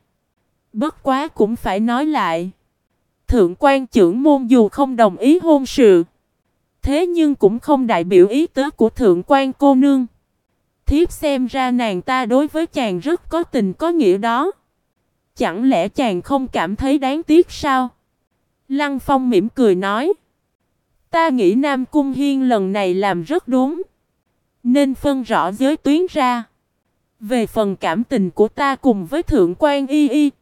Bất quá cũng phải nói lại. Thượng quan trưởng môn dù không đồng ý hôn sự, thế nhưng cũng không đại biểu ý tứ của thượng quan cô nương. Thiếp xem ra nàng ta đối với chàng rất có tình có nghĩa đó. Chẳng lẽ chàng không cảm thấy đáng tiếc sao? Lăng Phong mỉm cười nói. Ta nghĩ Nam Cung Hiên lần này làm rất đúng, nên phân rõ giới tuyến ra. Về phần cảm tình của ta cùng với Thượng quan Y Y,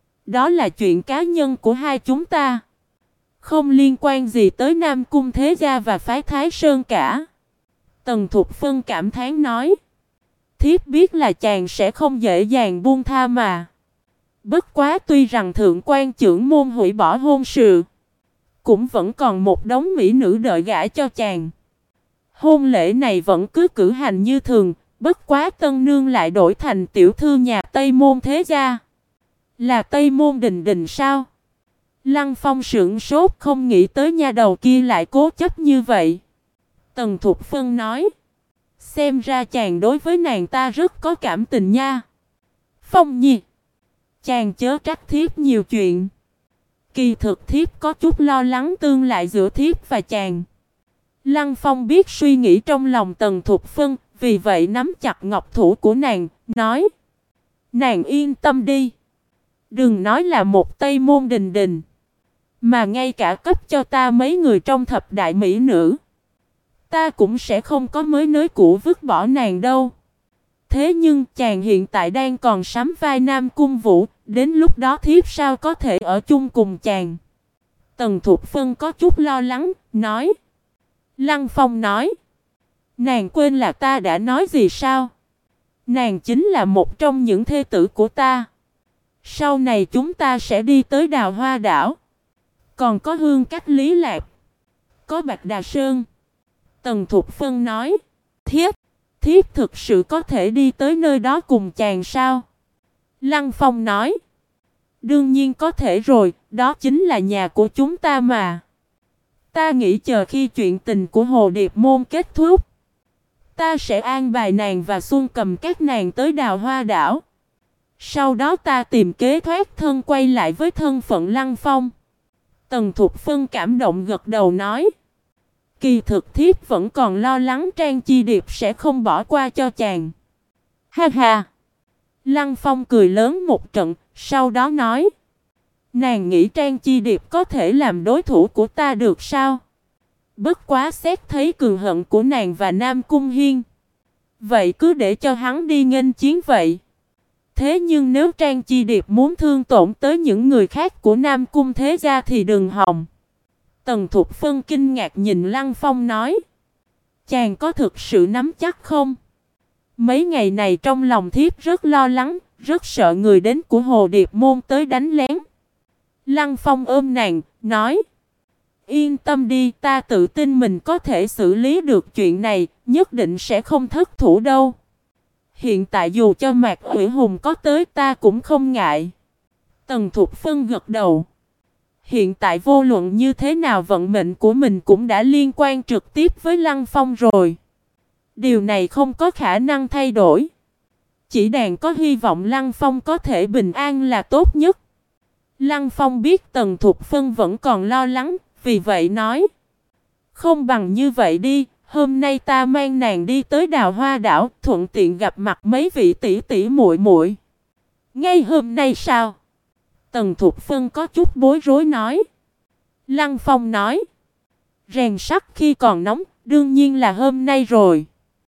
đó là chuyện cá nhân của hai chúng ta, không liên quan gì tới Nam Cung thế gia và phái Thái Sơn cả. Tần Thục Phân cảm thán nói. Thiếp biết là chàng sẽ không dễ dàng buông tha mà. Bất quá tuy rằng Thượng quan trưởng môn hủy bỏ hôn sự, cũng vẫn còn một đống mỹ nữ đợi gả cho chàng. Hôn lễ này vẫn cứ cử hành như thường, bất quá tân nương lại đổi thành tiểu thư nhà Tây Môn thế gia. Là Tây Môn Đình Đình sao? Lăng Phong sững sốt, không nghĩ tới nha đầu kia lại cố chấp như vậy. Tần Thục Phân nói. Xem ra chàng đối với nàng ta rất có cảm tình nha. Phong Nhi, chàng chớ trách thiếp nhiều chuyện. Kỳ thực thiếp có chút lo lắng tương lại giữa thiếp và chàng. Lăng Phong biết suy nghĩ trong lòng Tần Thục Phân, vì vậy nắm chặt ngọc thủ của nàng, nói. Nàng yên tâm đi. Đừng nói là một Tây Môn Đình Đình, mà ngay cả cấp cho ta mấy người trong thập đại mỹ nữ, ta cũng sẽ không có mới nới cũ vứt bỏ nàng đâu. Thế nhưng chàng hiện tại đang còn sắm vai Nam Cung Vũ, đến lúc đó thiếp sao có thể ở chung cùng chàng? Tần Thục Phân có chút lo lắng, nói. Lăng Phong nói. Nàng quên là ta đã nói gì sao? Nàng chính là một trong những thê tử của ta. Sau này chúng ta sẽ đi tới Đào Hoa đảo. Còn có Hương Cách Lý Lạc, có Bạch Đà Sơn. Tần Thục Phân nói. Thiếp thực sự có thể đi tới nơi đó cùng chàng sao? Lăng Phong nói. Đương nhiên có thể rồi, đó chính là nhà của chúng ta mà. Ta nghĩ chờ khi chuyện tình của Hồ Điệp Môn kết thúc, ta sẽ an bài nàng và Xuân Cầm các nàng tới Đào Hoa đảo. Sau đó ta tìm kế thoát thân quay lại với thân phận Lăng Phong. Tần Thục Phân cảm động gật đầu nói. Kỳ thực thiếp vẫn còn lo lắng Trang Chi Điệp sẽ không bỏ qua cho chàng. Ha ha! Lăng Phong cười lớn một trận, sau đó nói. Nàng nghĩ Trang Chi Điệp có thể làm đối thủ của ta được sao? Bất quá xét thấy cường hận của nàng và Nam Cung Hiên, vậy cứ để cho hắn đi nghênh chiến vậy. Thế nhưng nếu Trang Chi Điệp muốn thương tổn tới những người khác của Nam Cung thế gia thì đừng hòng. Tần Thục Phân kinh ngạc nhìn Lăng Phong nói. Chàng có thực sự nắm chắc không? Mấy ngày này trong lòng thiếp rất lo lắng, rất sợ người đến của Hồ Điệp Môn tới đánh lén. Lăng Phong ôm nàng, nói. Yên tâm đi, ta tự tin mình có thể xử lý được chuyện này, nhất định sẽ không thất thủ đâu. Hiện tại dù cho Mạc Ủy Hùng có tới ta cũng không ngại. Tần Thục Phân gật đầu. Hiện tại vô luận như thế nào vận mệnh của mình cũng đã liên quan trực tiếp với Lăng Phong rồi. Điều này không có khả năng thay đổi. Chỉ đàn có hy vọng Lăng Phong có thể bình an là tốt nhất. Lăng Phong biết Tần Thục Phân vẫn còn lo lắng, vì vậy nói. Không bằng như vậy đi, hôm nay ta mang nàng đi tới Đào Hoa đảo, thuận tiện gặp mặt mấy vị tỷ tỷ muội muội. Ngay hôm nay sao? Tần Thục Phân có chút bối rối nói. Lăng Phong nói. Rèn sắt khi còn nóng, đương nhiên là hôm nay rồi.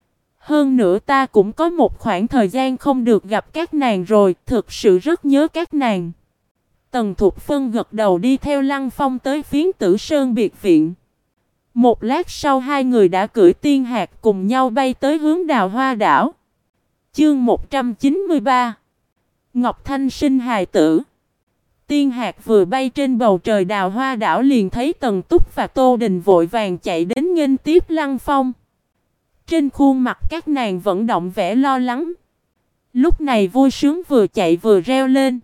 Hơn nữa ta cũng có một khoảng thời gian không được gặp các nàng rồi, thực sự rất nhớ các nàng. Tần Thục Phân gật đầu đi theo Lăng Phong tới Phiến Tử Sơn biệt viện. Một lát sau hai người đã cưỡi tiên hạc cùng nhau bay tới hướng Đào Hoa đảo. Chương 193. Ngọc Thanh sinh hài tử. Tiên hạc vừa bay trên bầu trời Đào Hoa đảo liền thấy Tần Túc và Tô Đình vội vàng chạy đến nghênh tiếp Lăng Phong. Trên khuôn mặt các nàng vẫn động vẻ lo lắng. Lúc này vui sướng vừa chạy vừa reo lên.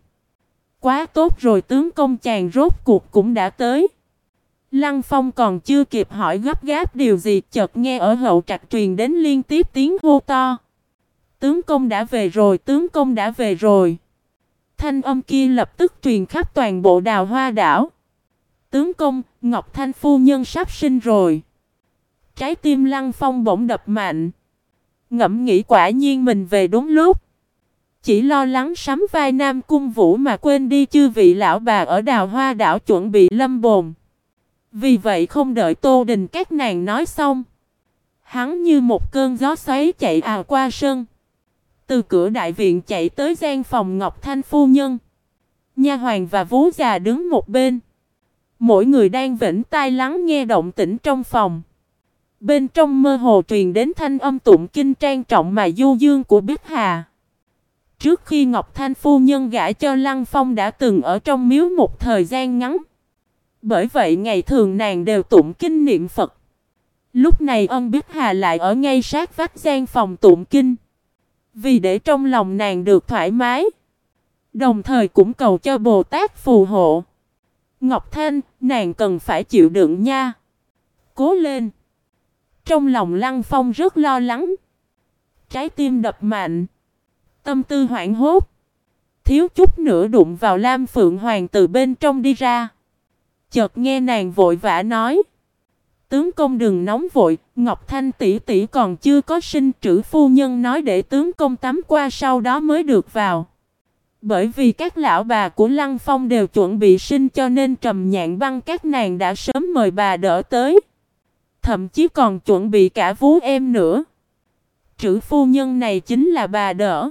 Quá tốt rồi, tướng công chàng rốt cuộc cũng đã tới. Lăng Phong còn chưa kịp hỏi gấp gáp điều gì, chợt nghe ở hậu trạch truyền đến liên tiếp tiếng hô to. Tướng công đã về rồi, tướng công đã về rồi. Thanh âm kia lập tức truyền khắp toàn bộ Đào Hoa đảo. Tướng công, Ngọc Thanh phu nhân sắp sinh rồi. Trái tim Lăng Phong bỗng đập mạnh. Ngẫm nghĩ quả nhiên mình về đúng lúc. Chỉ lo lắng sắm vai Nam Cung Vũ mà quên đi chư vị lão bà ở Đào Hoa đảo chuẩn bị lâm bồn. Vì vậy không đợi Tô Đình các nàng nói xong, hắn như một cơn gió xoáy chạy ào qua sân. Từ cửa đại viện chạy tới gian phòng Ngọc Thanh phu nhân. Nha hoàn và vú già đứng một bên. Mỗi người đang vểnh tai lắng nghe động tĩnh trong phòng. Bên trong mơ hồ truyền đến thanh âm tụng kinh trang trọng mà du dương của Bích Hà. Trước khi Ngọc Thanh phu nhân gả cho Lăng Phong đã từng ở trong miếu một thời gian ngắn. Bởi vậy ngày thường nàng đều tụng kinh niệm Phật. Lúc này ân Bích Hà lại ở ngay sát vách gian phòng tụng kinh. Vì để trong lòng nàng được thoải mái, đồng thời cũng cầu cho Bồ Tát phù hộ. Ngọc Thanh, nàng cần phải chịu đựng nha. Cố lên. Trong lòng Lăng Phong rất lo lắng. Trái tim đập mạnh. Tâm tư hoảng hốt. Thiếu chút nữa đụng vào Lam Phượng Hoàng từ bên trong đi ra. Chợt nghe nàng vội vã nói. Tướng công đừng nóng vội, Ngọc Thanh tỷ tỷ còn chưa có sinh, trữ phu nhân nói để tướng công tắm qua sau đó mới được vào. Bởi vì các lão bà của Lăng Phong đều chuẩn bị sinh cho nên Trầm Nhạn Băng các nàng đã sớm mời bà đỡ tới. Thậm chí còn chuẩn bị cả vú em nữa. Trữ phu nhân này chính là bà đỡ.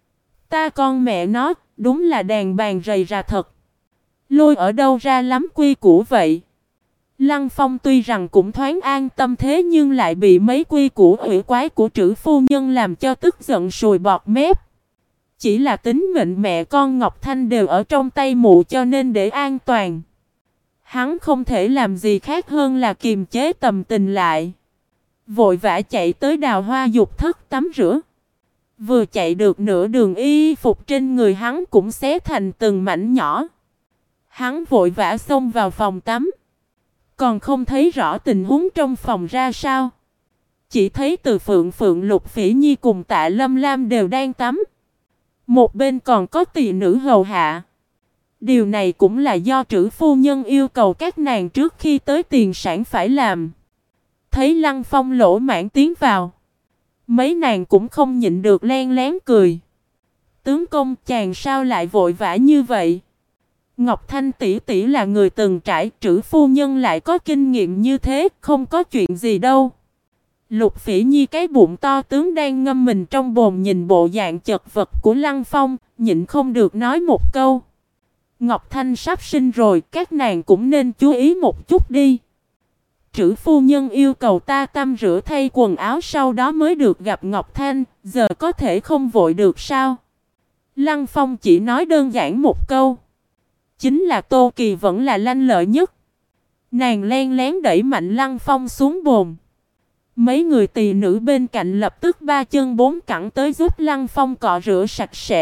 Ta con mẹ nó, đúng là đàn bàn rầy rà thật. Lôi ở đâu ra lắm quy củ vậy? Lăng Phong tuy rằng cũng thoáng an tâm thế nhưng lại bị mấy quy củ ủy quái của trữ phu nhân làm cho tức giận sùi bọt mép. Chỉ là tính mệnh mẹ con Ngọc Thanh đều ở trong tay mụ cho nên để an toàn. Hắn không thể làm gì khác hơn là kiềm chế tâm tình lại. Vội vã chạy tới Đào Hoa Dục Thất tắm rửa. Vừa chạy được nửa đường y phục trên người hắn cũng xé thành từng mảnh nhỏ. Hắn vội vã xông vào phòng tắm. Còn không thấy rõ tình huống trong phòng ra sao. Chỉ thấy Từ Phượng Phượng, Lục Phỉ Nhi cùng Tạ Lâm Lam đều đang tắm. Một bên còn có tỳ nữ hầu hạ. Điều này cũng là do trữ phu nhân yêu cầu các nàng trước khi tới tiền sản phải làm. Thấy Lăng Phong lỗ mãng tiến vào. Mấy nàng cũng không nhịn được len lén cười. Tướng công, chàng sao lại vội vã như vậy? Ngọc Thanh tỷ tỷ là người từng trải, trữ phu nhân lại có kinh nghiệm như thế, không có chuyện gì đâu. Lục Phỉ Nhi cái bụng to tướng đang ngâm mình trong bồn nhìn bộ dạng chật vật của Lăng Phong, nhịn không được nói một câu. Ngọc Thanh sắp sinh rồi, các nàng cũng nên chú ý một chút đi. Trữ phu nhân yêu cầu ta tắm rửa thay quần áo sau đó mới được gặp Ngọc Thanh, giờ có thể không vội được sao? Lăng Phong chỉ nói đơn giản một câu. Chính là Tô Kỳ vẫn là lanh lợi nhất. Nàng len lén đẩy mạnh Lăng Phong xuống bồn. Mấy người tỳ nữ bên cạnh lập tức ba chân bốn cẳng tới giúp Lăng Phong cọ rửa sạch sẽ.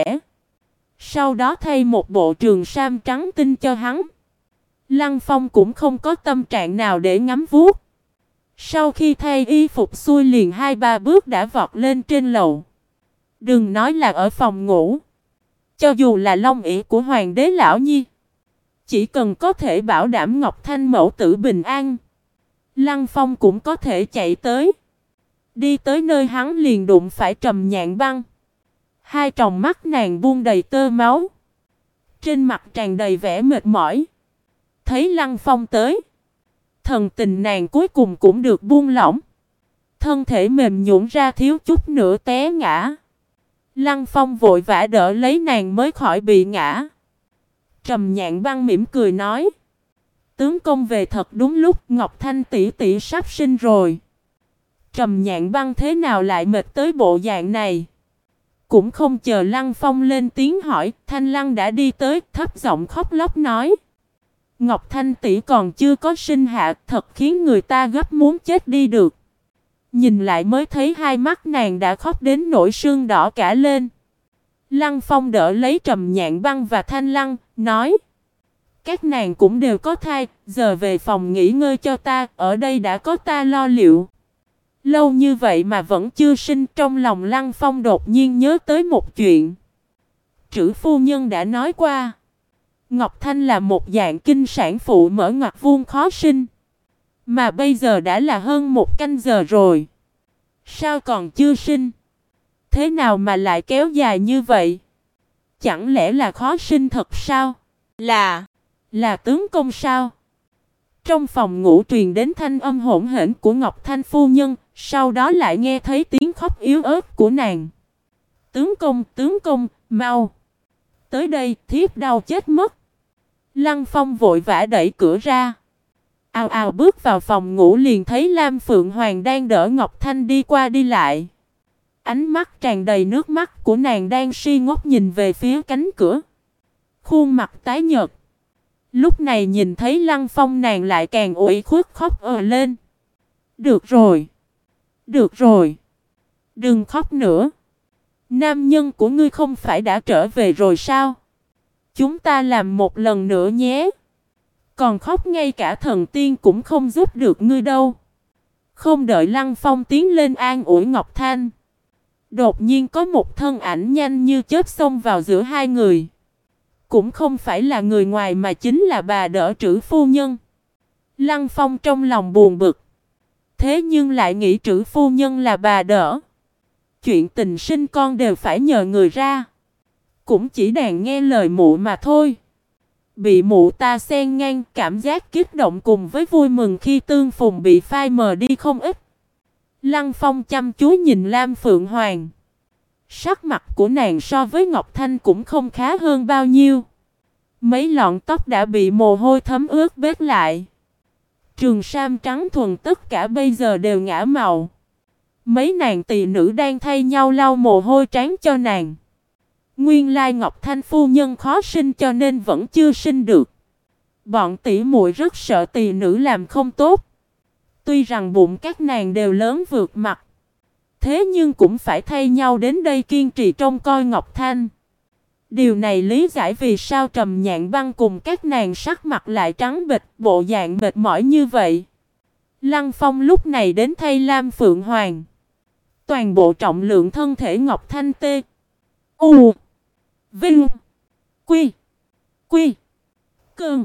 Sau đó thay một bộ trường sam trắng tinh cho hắn. Lăng Phong cũng không có tâm trạng nào để ngắm vuốt. Sau khi thay y phục xuôi liền 2-3 bước đã vọt lên trên lầu. Đừng nói là ở phòng ngủ. Cho dù là long ỷ của Hoàng đế Lão Nhi, chỉ cần có thể bảo đảm Ngọc Thanh mẫu tử bình an, Lăng Phong cũng có thể chạy tới. Đi tới nơi hắn liền đụng phải Trầm Nhạn Băng. Hai tròng mắt nàng buông đầy tơ máu. Trên mặt tràn đầy vẻ mệt mỏi. Thấy Lăng Phong tới, thần tình nàng cuối cùng cũng được buông lỏng. Thân thể mềm nhũn ra thiếu chút nữa té ngã. Lăng Phong vội vã đỡ lấy nàng mới khỏi bị ngã. Trầm Nhạn Băng mỉm cười nói. Tướng công về thật đúng lúc, Ngọc Thanh tỷ tỷ sắp sinh rồi. Trầm Nhạn Băng thế nào lại mệt tới bộ dạng này? Cũng không chờ Lăng Phong lên tiếng hỏi, Thanh Lăng đã đi tới, thấp giọng khóc lóc nói. Ngọc Thanh tỷ còn chưa có sinh hạ, thật khiến người ta gấp muốn chết đi được. Nhìn lại mới thấy hai mắt nàng đã khóc đến nỗi sưng đỏ cả lên. Lăng Phong đỡ lấy Trầm Nhạn Băng và Thanh Lăng, nói. Các nàng cũng đều có thai, giờ về phòng nghỉ ngơi cho ta, ở đây đã có ta lo liệu. Lâu như vậy mà vẫn chưa sinh, trong lòng Lăng Phong đột nhiên nhớ tới một chuyện. Trữ phu nhân đã nói qua. Ngọc Thanh là một dạng kinh sản phụ mở ngoặc vuông khó sinh. Mà bây giờ đã là hơn 1 canh giờ rồi. Sao còn chưa sinh? Thế nào mà lại kéo dài như vậy? Chẳng lẽ là khó sinh thật sao? Là tướng công sao? Trong phòng ngủ truyền đến thanh âm hỗn hển của Ngọc Thanh phu nhân, sau đó lại nghe thấy tiếng khóc yếu ớt của nàng. Tướng công, mau! Tới đây, thiếp đau chết mất. Lăng Phong vội vã đẩy cửa ra. Ào ào bước vào phòng ngủ liền thấy Lam Phượng Hoàng đang đỡ Ngọc Thanh đi qua đi lại. Ánh mắt tràn đầy nước mắt của nàng đang si ngốc nhìn về phía cánh cửa. Khuôn mặt tái nhợt. Lúc này nhìn thấy Lăng Phong nàng lại càng ủy khuất khóc lên. Được rồi. Được rồi. Đừng khóc nữa. Nam nhân của ngươi không phải đã trở về rồi sao? Chúng ta làm một lần nữa nhé. Còn khóc ngay cả thần tiên cũng không giúp được ngươi đâu. Không đợi Lăng Phong tiến lên an ủi Ngọc Thanh. Đột nhiên có một thân ảnh nhanh như chớp xông vào giữa hai người. Cũng không phải là người ngoài mà chính là bà đỡ Trữ phu nhân. Lăng Phong trong lòng buồn bực. Thế nhưng lại nghĩ Trữ phu nhân là bà đỡ. Chuyện tình sinh con đều phải nhờ người ra. Cũng chỉ đàn nghe lời mụ mà thôi. Bị mụ ta xen ngang, cảm giác kích động cùng với vui mừng khi tương phùng bị phai mờ đi không ít. Lăng Phong chăm chú nhìn Lam Phượng Hoàng. Sắc mặt của nàng so với Ngọc Thanh cũng không khá hơn bao nhiêu. Mấy lọn tóc đã bị mồ hôi thấm ướt bết lại. Trường sam trắng thuần tất cả bây giờ đều ngả màu. Mấy nàng tỳ nữ đang thay nhau lau mồ hôi trán cho nàng. Nguyên lai Ngọc Thanh phu nhân khó sinh cho nên vẫn chưa sinh được. Bọn tỷ muội rất sợ tỳ nữ làm không tốt. Tuy rằng bụng các nàng đều lớn vượt mặt, thế nhưng cũng phải thay nhau đến đây kiên trì trông coi Ngọc Thanh. Điều này lý giải vì sao Trầm Nhạn Băng cùng các nàng sắc mặt lại trắng bệch, bộ dạng mệt mỏi như vậy. Lăng Phong lúc này đến thay Lam Phượng Hoàng. Toàn bộ trọng lượng thân thể Ngọc Thanh tê. U. Vinh. Quy. Quy. Cơn.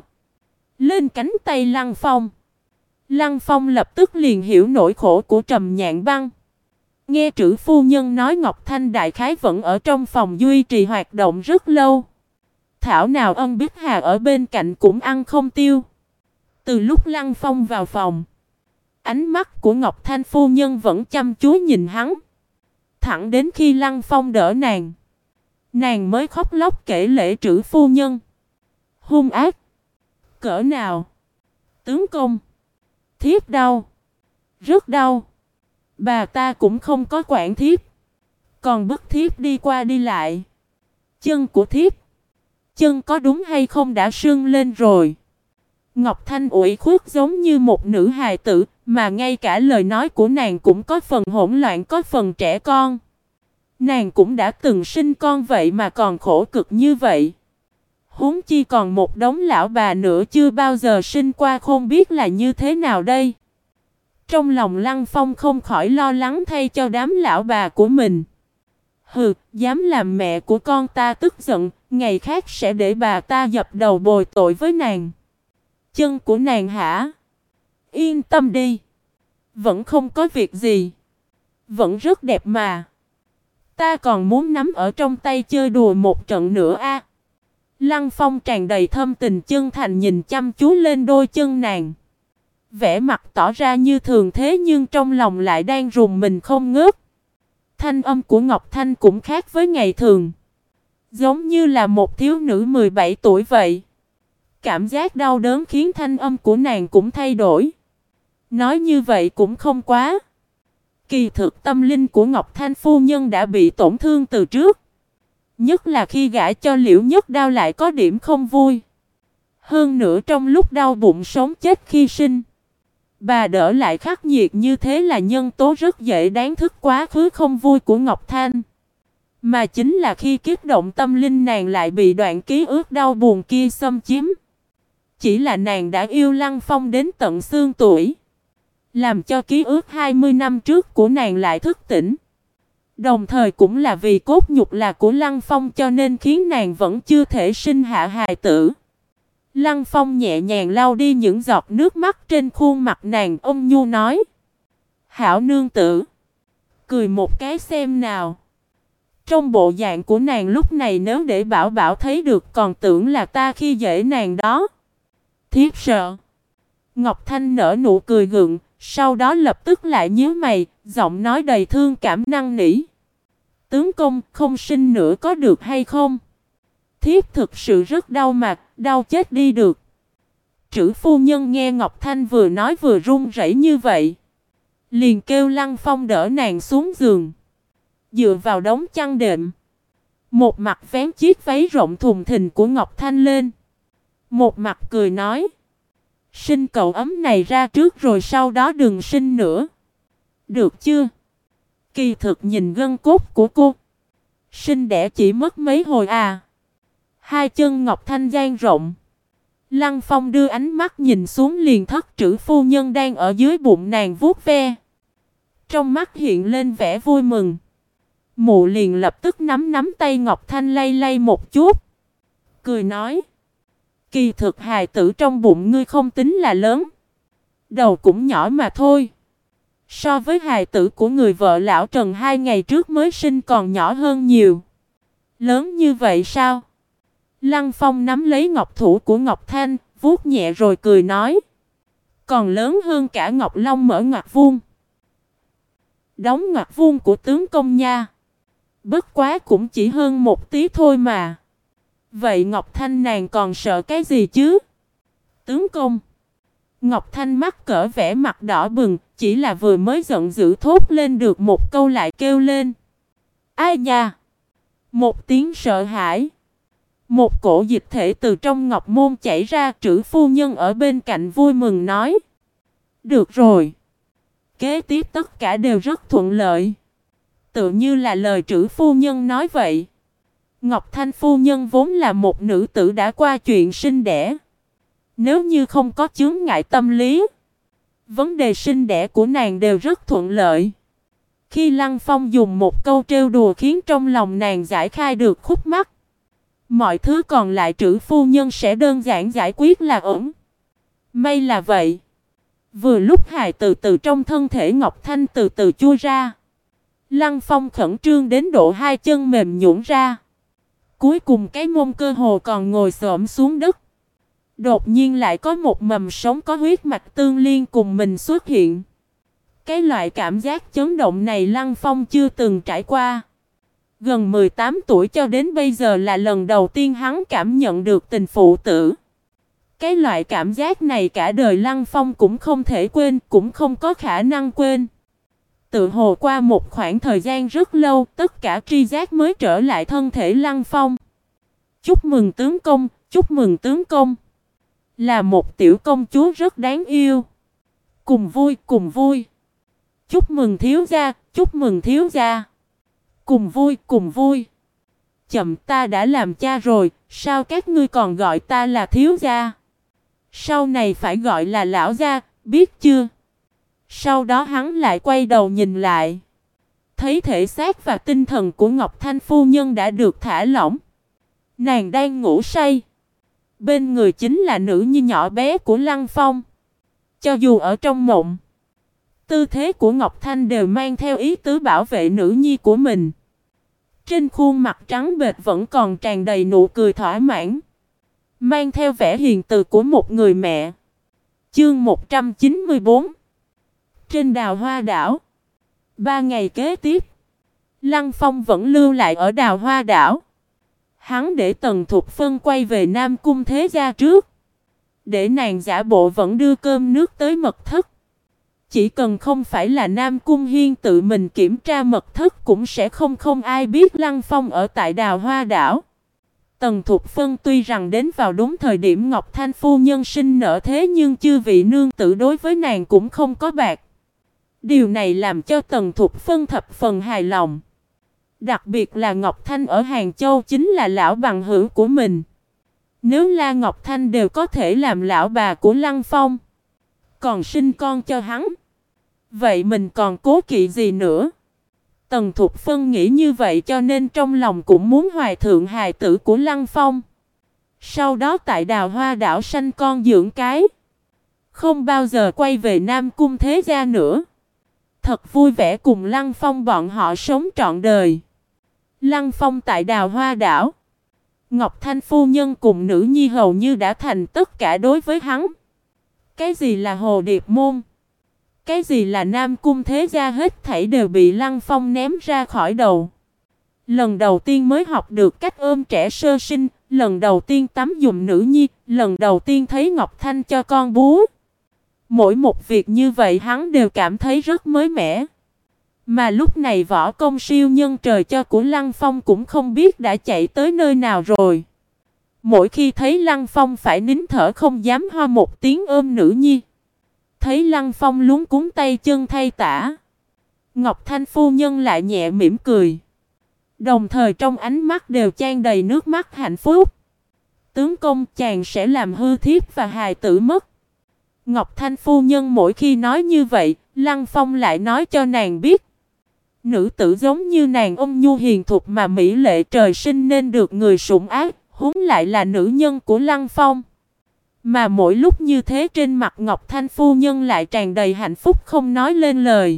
Lên cánh tay Lăng Phong. Lăng Phong lập tức liền hiểu nỗi khổ của Trầm Nhạn Băng. Nghe trữ phu nhân nói Ngọc Thanh đại khái vẫn ở trong phòng duy trì hoạt động rất lâu. Thảo nào Ân Bích Hà ở bên cạnh cũng ăn không tiêu. Từ lúc Lăng Phong vào phòng, ánh mắt của Ngọc Thanh phu nhân vẫn chăm chú nhìn hắn. Thẳng đến khi Lăng Phong đỡ nàng, nàng mới khóc lóc kể lể trữ phu nhân. Hung ác cỡ nào? Tướng công, thiếp đau, rất đau. Bà ta cũng không có quản thiếp, còn bức thiếp đi qua đi lại. Chân của thiếp, chân có đúng hay không đã sưng lên rồi. Ngọc Thanh ủy khuất giống như một nữ hài tử, mà ngay cả lời nói của nàng cũng có phần hỗn loạn, có phần trẻ con. Nàng cũng đã từng sinh con vậy mà còn khổ cực như vậy. Huống chi còn một đống lão bà nữa chưa bao giờ sinh qua, không biết là như thế nào đây. Trong lòng Lăng Phong không khỏi lo lắng thay cho đám lão bà của mình. Hừ, dám làm mẹ của con ta tức giận, ngày khác sẽ để bà ta dập đầu bồi tội với nàng. Chân của nàng hả? Yên tâm đi, vẫn không có việc gì, vẫn rất đẹp mà. Ta còn muốn nắm ở trong tay chơi đùa một trận nữa a. Lăng Phong tràn đầy thâm tình chân thành nhìn chăm chú lên đôi chân nàng. Vẻ mặt tỏ ra như thường thế nhưng trong lòng lại đang rùng mình không ngớt. Thanh âm của Ngọc Thanh cũng khác với ngày thường, giống như là một thiếu nữ 17 tuổi vậy. Cảm giác đau đớn khiến thanh âm của nàng cũng thay đổi. Nói như vậy cũng không quá. Kỳ thực tâm linh của Ngọc Thanh phu nhân đã bị tổn thương từ trước. Nhất là khi gả cho Liễu Nhất Đao lại có điểm không vui. Hơn nữa trong lúc đau bụng sống chết khi sinh, bà đỡ lại khắc nghiệt như thế là nhân tố rất dễ đoán thức quá khứ không vui của Ngọc Thanh. Mà chính là khi kích động tâm linh nàng lại bị đoạn ký ức đau buồn kia xâm chiếm. Chỉ là nàng đã yêu Lăng Phong đến tận xương tủy, làm cho ký ức 20 năm trước của nàng lại thức tỉnh. Đồng thời cũng là vì cốt nhục là của Lăng Phong cho nên khiến nàng vẫn chưa thể sinh hạ hài tử. Lăng Phong nhẹ nhàng lau đi những giọt nước mắt trên khuôn mặt nàng, ôn nhu nói: Hảo nương tử, cười một cái xem nào. Trong bộ dạng của nàng lúc này nếu để Bảo Bảo thấy được còn tưởng là ta khi dễ nàng đó. Thiếp sợ. Ngọc Thanh nở nụ cười gượng, sau đó lập tức lại nhíu mày, giọng nói đầy thương cảm năn nỉ: Tướng công, không sinh nữa có được hay không? Thiếp thực sự rất đau mặt, đau chết đi được. Trữ phu nhân nghe Ngọc Thanh vừa nói vừa run rẩy như vậy, liền kêu Lăng Phong đỡ nàng xuống giường, dựa vào đống chăn đệm, một mặt vén chiếc váy rộng thùng thình của Ngọc Thanh lên, một mặt cười nói: Sinh cậu ấm này ra trước rồi sau đó đừng sinh nữa, được chưa? Kỳ thực nhìn gân cốt của cô, sinh đẻ chỉ mất mấy hồi à. Hai chân Ngọc Thanh dang rộng. Lăng Phong đưa ánh mắt nhìn xuống liền thất trữ phu nhân đang ở dưới bụng nàng vuốt ve. Trong mắt hiện lên vẻ vui mừng. Mụ liền lập tức nắm tay Ngọc Thanh lay lay một chút, cười nói: Kỳ thực hài tử trong bụng ngươi không tính là lớn, đầu cũng nhỏ mà thôi. So với hài tử của người vợ lão Trần 2 ngày trước mới sinh còn nhỏ hơn nhiều. Lớn như vậy sao? Lăng Phong nắm lấy ngọc thủ của Ngọc Thanh, vuốt nhẹ rồi cười nói: Còn lớn hơn cả Ngọc Long mở ngoặc vuông. Đóng ngoặc vuông của tướng công nha. Bất quá cũng chỉ hơn một tí thôi mà. Vậy Ngọc Thanh nàng còn sợ cái gì chứ? Tướng công, Ngọc Thanh mắc cỡ vẻ mặt đỏ bừng, chỉ là vừa mới giận dữ thốt lên được một câu lại kêu lên. Ai nha! Một tiếng sợ hãi. Một cổ dịch thể từ trong ngọc môn chảy ra, Trữ phu nhân ở bên cạnh vui mừng nói. Được rồi. Kế tiếp tất cả đều rất thuận lợi. Tự như là lời Trữ phu nhân nói vậy. Ngọc Thanh phu nhân vốn là một nữ tử đã qua chuyện sinh đẻ. Nếu như không có chướng ngại tâm lý, vấn đề sinh đẻ của nàng đều rất thuận lợi. Khi Lăng Phong dùng một câu trêu đùa khiến trong lòng nàng giải khai được khúc mắc, mọi thứ còn lại Trữ phu nhân sẽ đơn giản giải quyết là ổn. May là vậy. Vừa lúc hài từ trong thân thể Ngọc Thanh từ từ chui ra, Lăng Phong khẩn trương đến độ hai chân mềm nhũn ra. Cuối cùng cái mông cơ hồ còn ngồi xổm xuống đất. Đột nhiên lại có một mầm sống có huyết mạch tương liên cùng mình xuất hiện. Cái loại cảm giác chấn động này Lăng Phong chưa từng trải qua. Gần 18 tuổi cho đến bây giờ là lần đầu tiên hắn cảm nhận được tình phụ tử. Cái loại cảm giác này cả đời Lăng Phong cũng không thể quên, cũng không có khả năng quên. Tự hồ qua một khoảng thời gian rất lâu, tất cả tri giác mới trở lại thân thể Lăng Phong. Chúc mừng tướng công, chúc mừng tướng công. Là một tiểu công chúa rất đáng yêu. Cùng vui, cùng vui. Chúc mừng thiếu gia, chúc mừng thiếu gia. Cùng vui, cùng vui. Chậm, ta đã làm cha rồi, sao các ngươi còn gọi ta là thiếu gia? Sau này phải gọi là lão gia, biết chưa? Sau đó hắn lại quay đầu nhìn lại. Thấy thể xác và tinh thần của Ngọc Thanh phu nhân đã được thả lỏng. Nàng đang ngủ say. Bên người chính là nữ nhi nhỏ bé của Lăng Phong. Cho dù ở trong mộng, tư thế của Ngọc Thanh đều mang theo ý tứ bảo vệ nữ nhi của mình. Trên khuôn mặt trắng bệch vẫn còn tràn đầy nụ cười thỏa mãn, mang theo vẻ hiền từ của một người mẹ. Chương 194. Trên Đào Hoa đảo. 3 ngày kế tiếp, Lăng Phong vẫn lưu lại ở Đào Hoa đảo. Hắn để Tần Thục Phân quay về Nam Cung Thế Gia trước, để nàng giả bộ vẫn đưa cơm nước tới mật thất. Chỉ cần không phải là Nam Cung Hiên tự mình kiểm tra mật thất cũng sẽ không ai biết Lăng Phong ở tại Đào Hoa đảo. Tần Thục Phân tuy rằng đến vào đúng thời điểm Ngọc Thanh phu nhân sinh nở thế nhưng chư vị nương tử đối với nàng cũng không có bạc. Điều này làm cho Tần Thục Phân thập phần hài lòng. Đặc biệt là Ngọc Thanh ở Hàng Châu chính là lão bằng hữu của mình. Nếu La Ngọc Thanh đều có thể làm lão bà của Lăng Phong, còn sinh con cho hắn, vậy mình còn cố kỵ gì nữa? Tần Thục Phân nghĩ như vậy cho nên trong lòng cũng muốn hoài thượng hài tử của Lăng Phong. Sau đó tại Đào Hoa đảo sanh con dưỡng cái, không bao giờ quay về Nam Cung Thế Gia nữa. Thật vui vẻ cùng Lăng Phong bọn họ sống trọn đời. Lăng Phong tại Đào Hoa đảo, Ngọc Thanh phu nhân cùng nữ nhi hầu như đã thành tất cả đối với hắn. Cái gì là Hồ Điệp môn, cái gì là Nam Cung Thế Gia hết thảy đều bị Lăng Phong ném ra khỏi đầu. Lần đầu tiên mới học được cách ôm trẻ sơ sinh, lần đầu tiên tắm giùm nữ nhi, lần đầu tiên thấy Ngọc Thanh cho con bú. Mỗi một việc như vậy hắn đều cảm thấy rất mới mẻ. Mà lúc này võ công siêu nhân trời cho của Lăng Phong cũng không biết đã chạy tới nơi nào rồi. Mỗi khi thấy Lăng Phong phải nín thở không dám ho một tiếng ôm nữ nhi. Thấy Lăng Phong luống cuống tay chân thay tả, Ngọc Thanh phu nhân lại nhẹ mỉm cười. Đồng thời trong ánh mắt đều chan đầy nước mắt hạnh phúc. Tướng công, chàng sẽ làm hư thiếp và hài tử mất. Ngọc Thanh phu nhân mỗi khi nói như vậy, Lăng Phong lại nói cho nàng biết. Nữ tử giống như nàng ôn nhu hiền thục mà mỹ lệ trời sinh nên được người sủng ái, huống lại là nữ nhân của Lăng Phong. Mà mỗi lúc như thế trên mặt Ngọc Thanh phu nhân lại tràn đầy hạnh phúc không nói lên lời.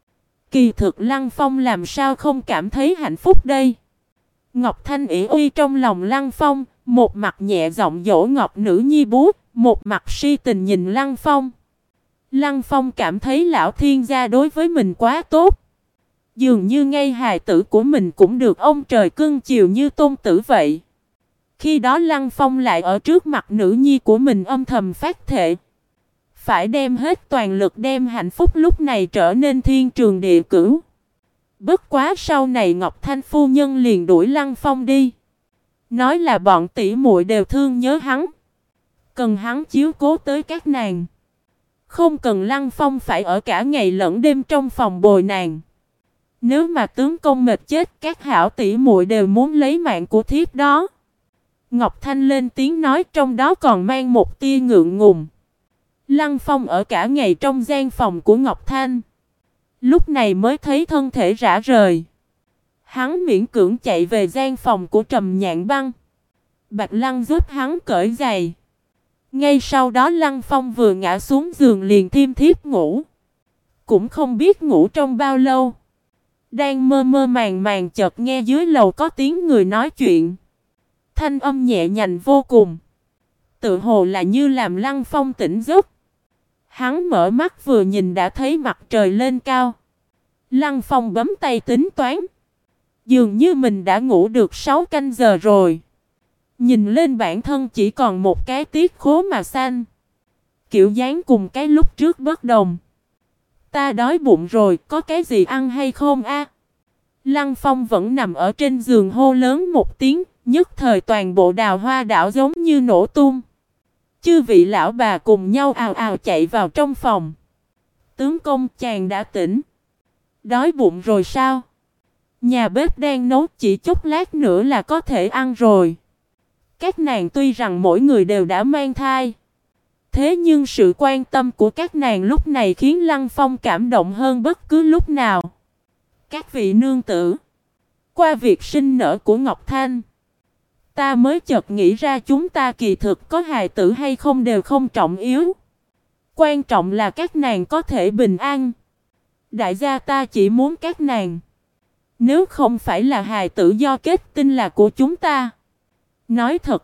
Kỳ thực Lăng Phong làm sao không cảm thấy hạnh phúc đây? Ngọc Thanh ỷ uy trong lòng Lăng Phong, một mặt nhẹ giọng dỗ ngọc nữ nhi bú, một mặt si tình nhìn Lăng Phong. Lăng Phong cảm thấy lão thiên gia đối với mình quá tốt. Dường như ngay hài tử của mình cũng được ông trời cưng chiều như tôn tử vậy. Khi đó Lăng Phong lại ở trước mặt nữ nhi của mình âm thầm phát thệ. phải đem hết toàn lực đem hạnh phúc lúc này trở nên thiên trường địa cửu. Bất quá sau này Ngọc Thanh phu nhân liền đuổi Lăng Phong đi. Nói là bọn tỷ muội đều thương nhớ hắn. Cần hắn chiếu cố tới các nàng. Không cần Lăng Phong phải ở cả ngày lẫn đêm trong phòng bồi nàng. Nếu mà tướng công mệt chết, các hảo tỷ muội đều muốn lấy mạng của thiếp đó. Ngọc Thanh lên tiếng nói, trong đó còn mang một tia ngượng ngùng. Lăng Phong ở cả ngày trong gian phòng của Ngọc Thanh. Lúc này mới thấy thân thể rã rời. Hắn miễn cưỡng chạy về gian phòng của Trầm Nhạn Băng. Bạch Lăng giúp hắn cởi giày. Ngay sau đó Lăng Phong vừa ngã xuống giường liền thiêm thiếp ngủ. Cũng không biết ngủ trong bao lâu. Đang mơ mơ màng màng chợt nghe dưới lầu có tiếng người nói chuyện. Thanh âm nhẹ nhàng vô cùng. Tự hồ là như làm Lăng Phong tỉnh giấc. Hắn mở mắt vừa nhìn đã thấy mặt trời lên cao. Lăng Phong bấm tay tính toán. Dường như mình đã ngủ được 6 canh giờ rồi. Nhìn lên bản thân chỉ còn một cái tiết khố mà xanh. Kiểu dáng cùng cái lúc trước bất đồng. Ta đói bụng rồi, có cái gì ăn hay không a? Lăng Phong vẫn nằm ở trên giường hô lớn một tiếng, nhất thời toàn bộ Đào Hoa đảo giống như nổ tung. Chư vị lão bà cùng nhau ào ào chạy vào trong phòng. Tướng công, chàng đã tỉnh. Đói bụng rồi sao? Nhà bếp đang nấu, chỉ chút lát nữa là có thể ăn rồi. Các nàng tuy rằng mỗi người đều đã mang thai. Thế nhưng sự quan tâm của các nàng lúc này khiến Lăng Phong cảm động hơn bất cứ lúc nào. Các vị nương tử, qua việc sinh nở của Ngọc Thanh, ta mới chợt nghĩ ra chúng ta kỳ thực có hài tử hay không đều không trọng yếu. Quan trọng là các nàng có thể bình an. Đại gia ta chỉ muốn các nàng. Nếu không phải là hài tử do kết tinh là của chúng ta. Nói thật,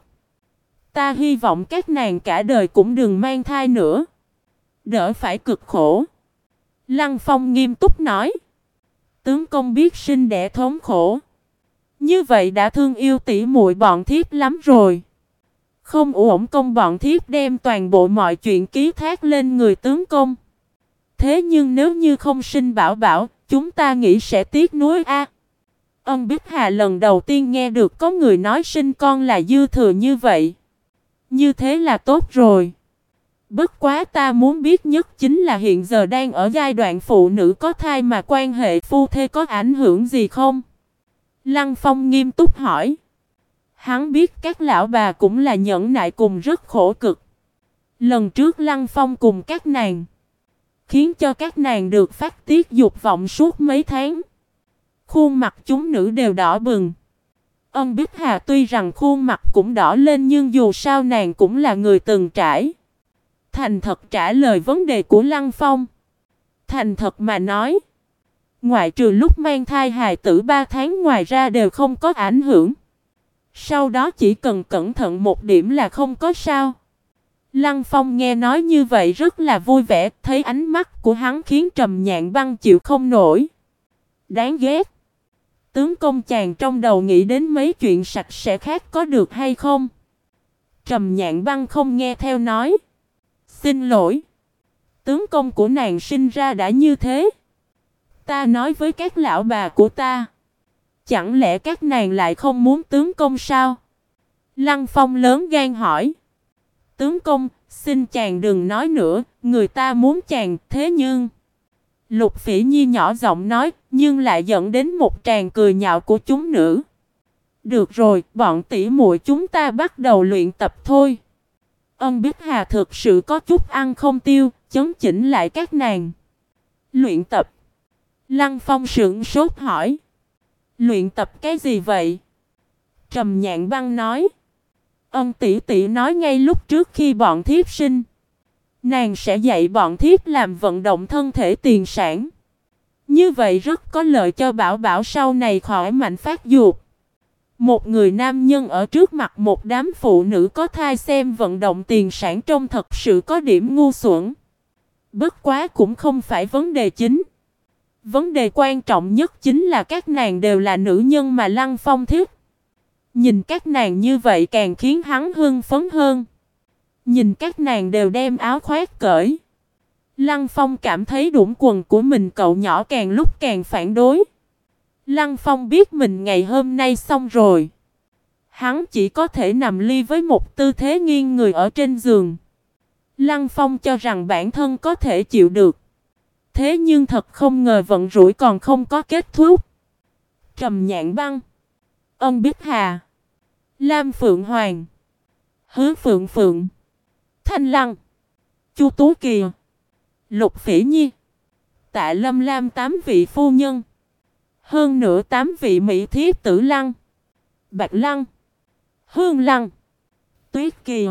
ta hy vọng các nàng cả đời cũng đừng mang thai nữa. Đỡ phải cực khổ. Lăng Phong nghiêm túc nói. Tướng công biết sinh đẻ thống khổ. Như vậy đã thương yêu tỷ muội bọn thiếp lắm rồi. Không uổng công bọn thiếp đem toàn bộ mọi chuyện ký thác lên người tướng công. Thế nhưng nếu như không sinh bảo bảo, chúng ta nghĩ sẽ tiếc nuối a. Ân Bích Hà lần đầu tiên nghe được có người nói sinh con là dư thừa như vậy. Như thế là tốt rồi. Bất quá ta muốn biết nhất chính là hiện giờ đang ở giai đoạn phụ nữ có thai mà quan hệ phu thê có ảnh hưởng gì không? Lăng Phong nghiêm túc hỏi. Hắn biết các lão bà cũng là nhẫn nại cùng rất khổ cực. Lần trước Lăng Phong cùng các nàng, khiến cho các nàng được phát tiết dục vọng suốt mấy tháng. Khuôn mặt chúng nữ đều đỏ bừng. Ân Bích Hà tuy rằng khuôn mặt cũng đỏ lên nhưng dù sao nàng cũng là người từng trải. Thành thật trả lời vấn đề của Lăng Phong. Thành thật mà nói, ngoại trừ lúc mang thai hài tử 3 tháng ngoài ra đều không có ảnh hưởng. Sau đó chỉ cần cẩn thận một điểm là không có sao. Lăng Phong nghe nói như vậy rất là vui vẻ, thấy ánh mắt của hắn khiến Trầm Nhạn Băng chịu không nổi. Đáng ghét. Tướng công chàng trong đầu nghĩ đến mấy chuyện sạch sẽ khác có được hay không? Trầm Nhạn Băng không nghe theo nói. Xin lỗi. Tướng công của nàng sinh ra đã như thế. Ta nói với các lão bà của ta. Chẳng lẽ các nàng lại không muốn tướng công sao? Lăng Phong lớn gan hỏi. Tướng công, xin chàng đừng nói nữa, người ta muốn chàng, thế nhưng... Lục Phỉ Nhi nhỏ giọng nói, nhưng lại dẫn đến một tràng cười nhạo của chúng nữ. Được rồi, bọn tỷ muội chúng ta bắt đầu luyện tập thôi. Ân Bích Hà thực sự có chút ăn không tiêu, chấn chỉnh lại các nàng. Luyện tập. Lăng Phong sững sốt hỏi. Luyện tập cái gì vậy? Trầm Nhạn Băng nói. Ân tỷ tỷ nói ngay lúc trước khi bọn thiếp sinh, nàng sẽ dạy bọn thiếp làm vận động thân thể tiền sản. Như vậy rất có lợi cho Bảo Bảo sau này khỏi mạnh phát dục. Một người nam nhân ở trước mặt một đám phụ nữ có thai xem vận động tiền sản trông thật sự có điểm ngu xuẩn. Bất quá cũng không phải vấn đề chính. Vấn đề quan trọng nhất chính là các nàng đều là nữ nhân mà Lăng Phong thích. Nhìn các nàng như vậy càng khiến hắn hưng phấn hơn. Nhìn các nàng đều đem áo khoác cởi, Lăng Phong cảm thấy đũng quần của mình cậu nhỏ càng lúc càng phản đối. Lăng Phong biết mình ngày hôm nay xong rồi. Hắn chỉ có thể nằm li với một tư thế nghiêng người ở trên giường. Lăng Phong cho rằng bản thân có thể chịu được. Thế nhưng thật không ngờ vận rủi còn không có kết thúc. Trầm Nhạn Băng, Ân Bích Hà, Lam Phượng Hoàng, Hứa Phượng Phượng, Thanh Lăng, Chu Tú Kỳ, Lục Phỉ Nhi, Tạ Lâm Lam 8 vị phu nhân. Hơn nữa 8 vị mỹ thiếp Tử Lăng, Bạch Lăng, Hương Lăng, Tuyết Kỳ,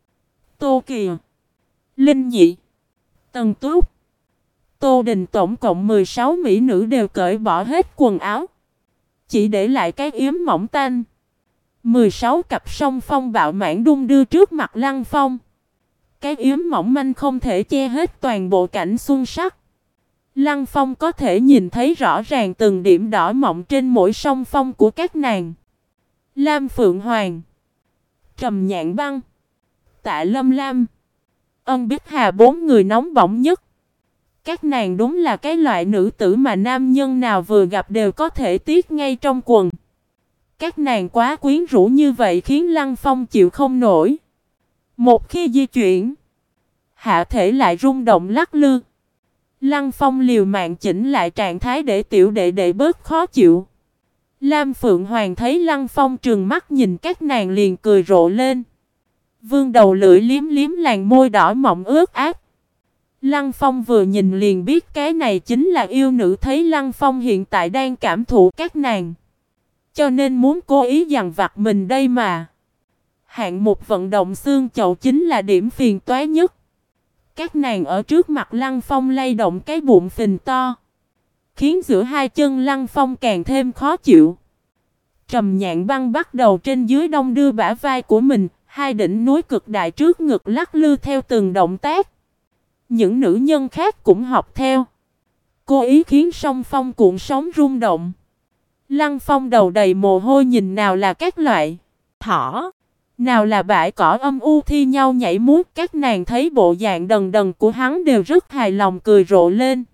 Tô Kỳ, Linh Nhị, Tần Túc, Tô Đình, tổng cộng 16 mỹ nữ đều cởi bỏ hết quần áo, chỉ để lại cái yếm mỏng tanh. 16 cặp song phong bạo mãn đung đưa trước mặt Lăng Phong. Cái yếm mỏng manh không thể che hết toàn bộ cảnh xuân sắc. Lăng Phong có thể nhìn thấy rõ ràng từng điểm đỏ mọng trên mỗi song phong của các nàng. Lam Phượng Hoàng, Trầm Nhạn Băng, Tạ Lâm Lam, Ân Bích Hà, 4 người nóng bỏng nhất. Các nàng đúng là cái loại nữ tử mà nam nhân nào vừa gặp đều có thể tiếc ngay trong quần. Các nàng quá quyến rũ như vậy khiến Lăng Phong chịu không nổi. Một khi di chuyển, hạ thể lại rung động lắc lư. Lăng Phong liều mạng chỉnh lại trạng thái để tiểu đệ đệ bớt khó chịu. Lam Phượng Hoàng thấy Lăng Phong trừng mắt nhìn các nàng liền cười rộ lên. Vương đầu lưỡi liếm liếm làn môi đỏ mọng ướt át. Lăng Phong vừa nhìn liền biết cái này chính là yêu nữ, thấy Lăng Phong hiện tại đang cảm thụ các nàng. Cho nên muốn cố ý dằn vặt mình đây mà. Hạng mục vận động xương chậu chính là điểm phiền toái nhất. Các nàng ở trước mặt Lăng Phong lay động cái bụng phình to, khiến giữa hai chân Lăng Phong càng thêm khó chịu. Trầm Nhạn Băng bắt đầu trên dưới đong đưa bả vai của mình, hai đỉnh núi cực đại trước ngực lắc lư theo từng động tác. Những nữ nhân khác cũng học theo, cố ý khiến song phong cuộn sóng rung động. Lăng Phong đầu đầy mồ hôi, nhìn nào là các loại thỏ, nào là bãi cỏ âm u thi nhau nhảy múa. Các nàng thấy bộ dạng đần đần của hắn đều rất hài lòng, cười rộ lên.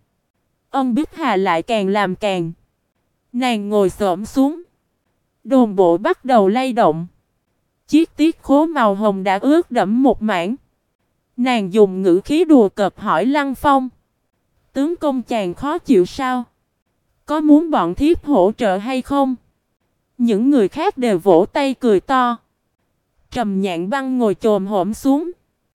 Ân Bích Hà lại càng làm càng. Nàng ngồi xổm xuống, đồn bộ bắt đầu lay động. Chiếc tiết khố màu hồng đã ướt đẫm một mảng. Nàng dùng ngữ khí đùa cợt hỏi Lăng Phong: tướng công chàng khó chịu sao? Có muốn bọn thiếp hỗ trợ hay không? Những người khác đều vỗ tay cười to. Trầm Nhạn Băng ngồi chồm hổm xuống.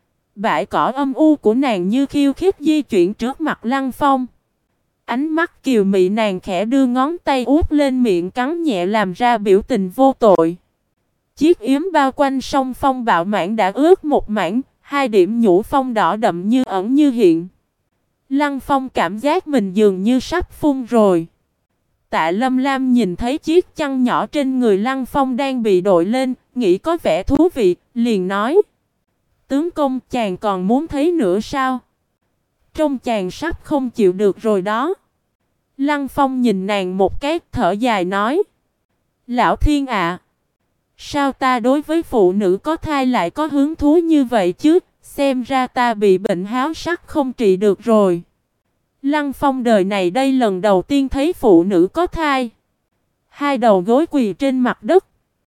Bãi cỏ âm u của nàng như khiêu khích di chuyển trước mặt Lăng Phong. Ánh mắt kiều mị nàng khẽ đưa ngón tay út lên miệng cắn nhẹ làm ra biểu tình vô tội. Chiếc yếm bao quanh song phong bạo mãn đã ướt một mảng, hai điểm nhũ phong đỏ đậm như ẩn như hiện. Lăng Phong cảm giác mình dường như sắp phun rồi. Tạ Lâm Lam nhìn thấy chiếc chăn nhỏ trên người Lăng Phong đang bị đội lên, nghĩ có vẻ thú vị, liền nói: tướng công, chàng còn muốn thấy nữa sao? Trông chàng sắp không chịu được rồi đó. Lăng Phong nhìn nàng một cái, thở dài nói: lão thiên ạ, sao ta đối với phụ nữ có thai lại có hứng thú như vậy chứ? Xem ra ta bị bệnh háo sắc không trị được rồi. Lăng Phong đời này đây lần đầu tiên thấy phụ nữ có thai. Hai đầu gối quỳ trên mặt đất,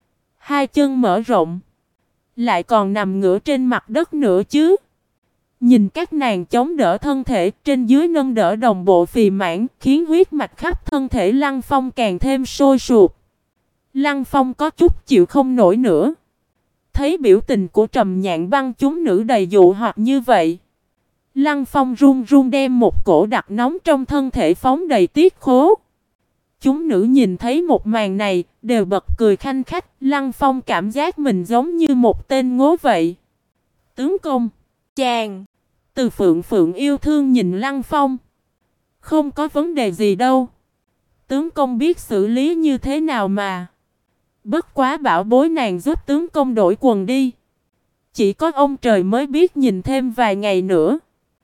hai chân mở rộng, lại còn nằm ngửa trên mặt đất nữa chứ. Nhìn các nàng chống đỡ thân thể, trên dưới nâng đỡ đồng bộ phì mãn, khiến huyết mạch khắp thân thể Lăng Phong càng thêm sôi sục. Lăng Phong có chút chịu không nổi nữa. Thấy biểu tình của Trầm Nhạn Băng chúng nữ đầy dụ hoặc như vậy, Lăng Phong run run đem một cổ đặc nóng trong thân thể phóng đầy tiết khố. Chúng nữ nhìn thấy một màn này, đều bật cười khanh khách. Lăng Phong cảm giác mình giống như một tên ngố vậy. Tướng công, chàng. Từ Phượng Phượng yêu thương nhìn Lăng Phong. Không có vấn đề gì đâu. Tướng công biết xử lý như thế nào mà. Bất quá bảo bối nàng giúp tướng công đổi quần đi. Chỉ có ông trời mới biết, nhìn thêm vài ngày nữa.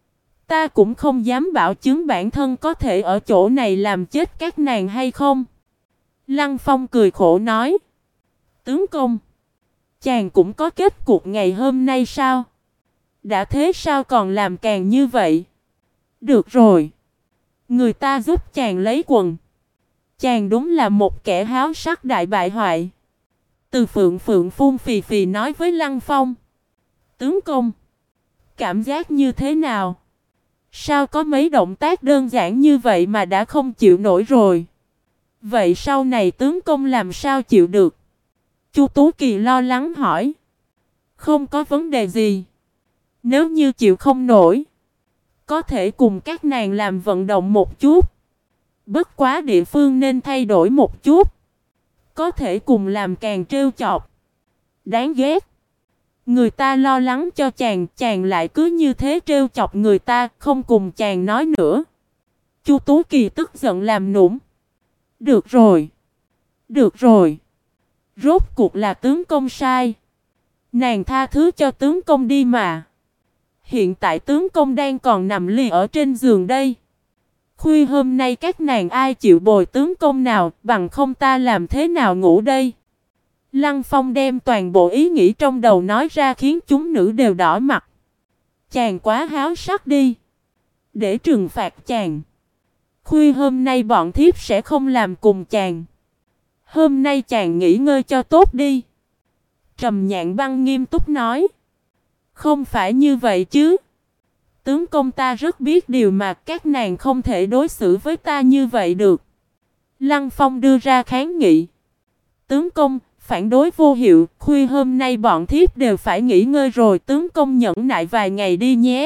Ta cũng không dám bảo chứng bản thân có thể ở chỗ này làm chết các nàng hay không. Lăng Phong cười khổ nói: tướng công, chàng cũng có kết cục ngày hôm nay sao? Đã thế sao còn làm càng như vậy? Được rồi. Người ta giúp chàng lấy quần. Chàng đúng là một kẻ háo sắc đại bại hoại. Từ Phượng Phượng phun phì phì nói với Lăng Phong. Tướng công. Cảm giác như thế nào? Sao có mấy động tác đơn giản như vậy mà đã không chịu nổi rồi? Vậy sau này tướng công làm sao chịu được? Chu Tú Kỳ lo lắng hỏi. Không có vấn đề gì. Nếu như chịu không nổi, có thể cùng các nàng làm vận động một chút. Bất quá địa phương nên thay đổi một chút. Có thể cùng làm càng trêu chọc. Đáng ghét. Người ta lo lắng cho chàng, chàng lại cứ như thế trêu chọc người ta, không cùng chàng nói nữa. Chu Tú Kỳ tức giận làm nũng. Được rồi. Được rồi. Rốt cuộc là tướng công sai. Nàng tha thứ cho tướng công đi mà. Hiện tại tướng công đang còn nằm lì ở trên giường đây. Khuya hôm nay các nàng ai chịu bồi tướng công nào, bằng không ta làm thế nào ngủ đây? Lăng Phong đem toàn bộ ý nghĩ trong đầu nói ra khiến chúng nữ đều đỏ mặt. Chàng quá háo sắc đi. Để trừng phạt chàng. Khuya hôm nay bọn thiếp sẽ không làm cùng chàng. Hôm nay chàng nghỉ ngơi cho tốt đi. Trầm Nhạn Băng nghiêm túc nói. Không phải như vậy chứ. Tướng công ta rất biết điều mà các nàng không thể đối xử với ta như vậy được. Lăng Phong đưa ra kháng nghị. Tướng công, phản đối vô hiệu, khuya hôm nay bọn thiếp đều phải nghỉ ngơi rồi, tướng công nhẫn nại vài ngày đi nhé.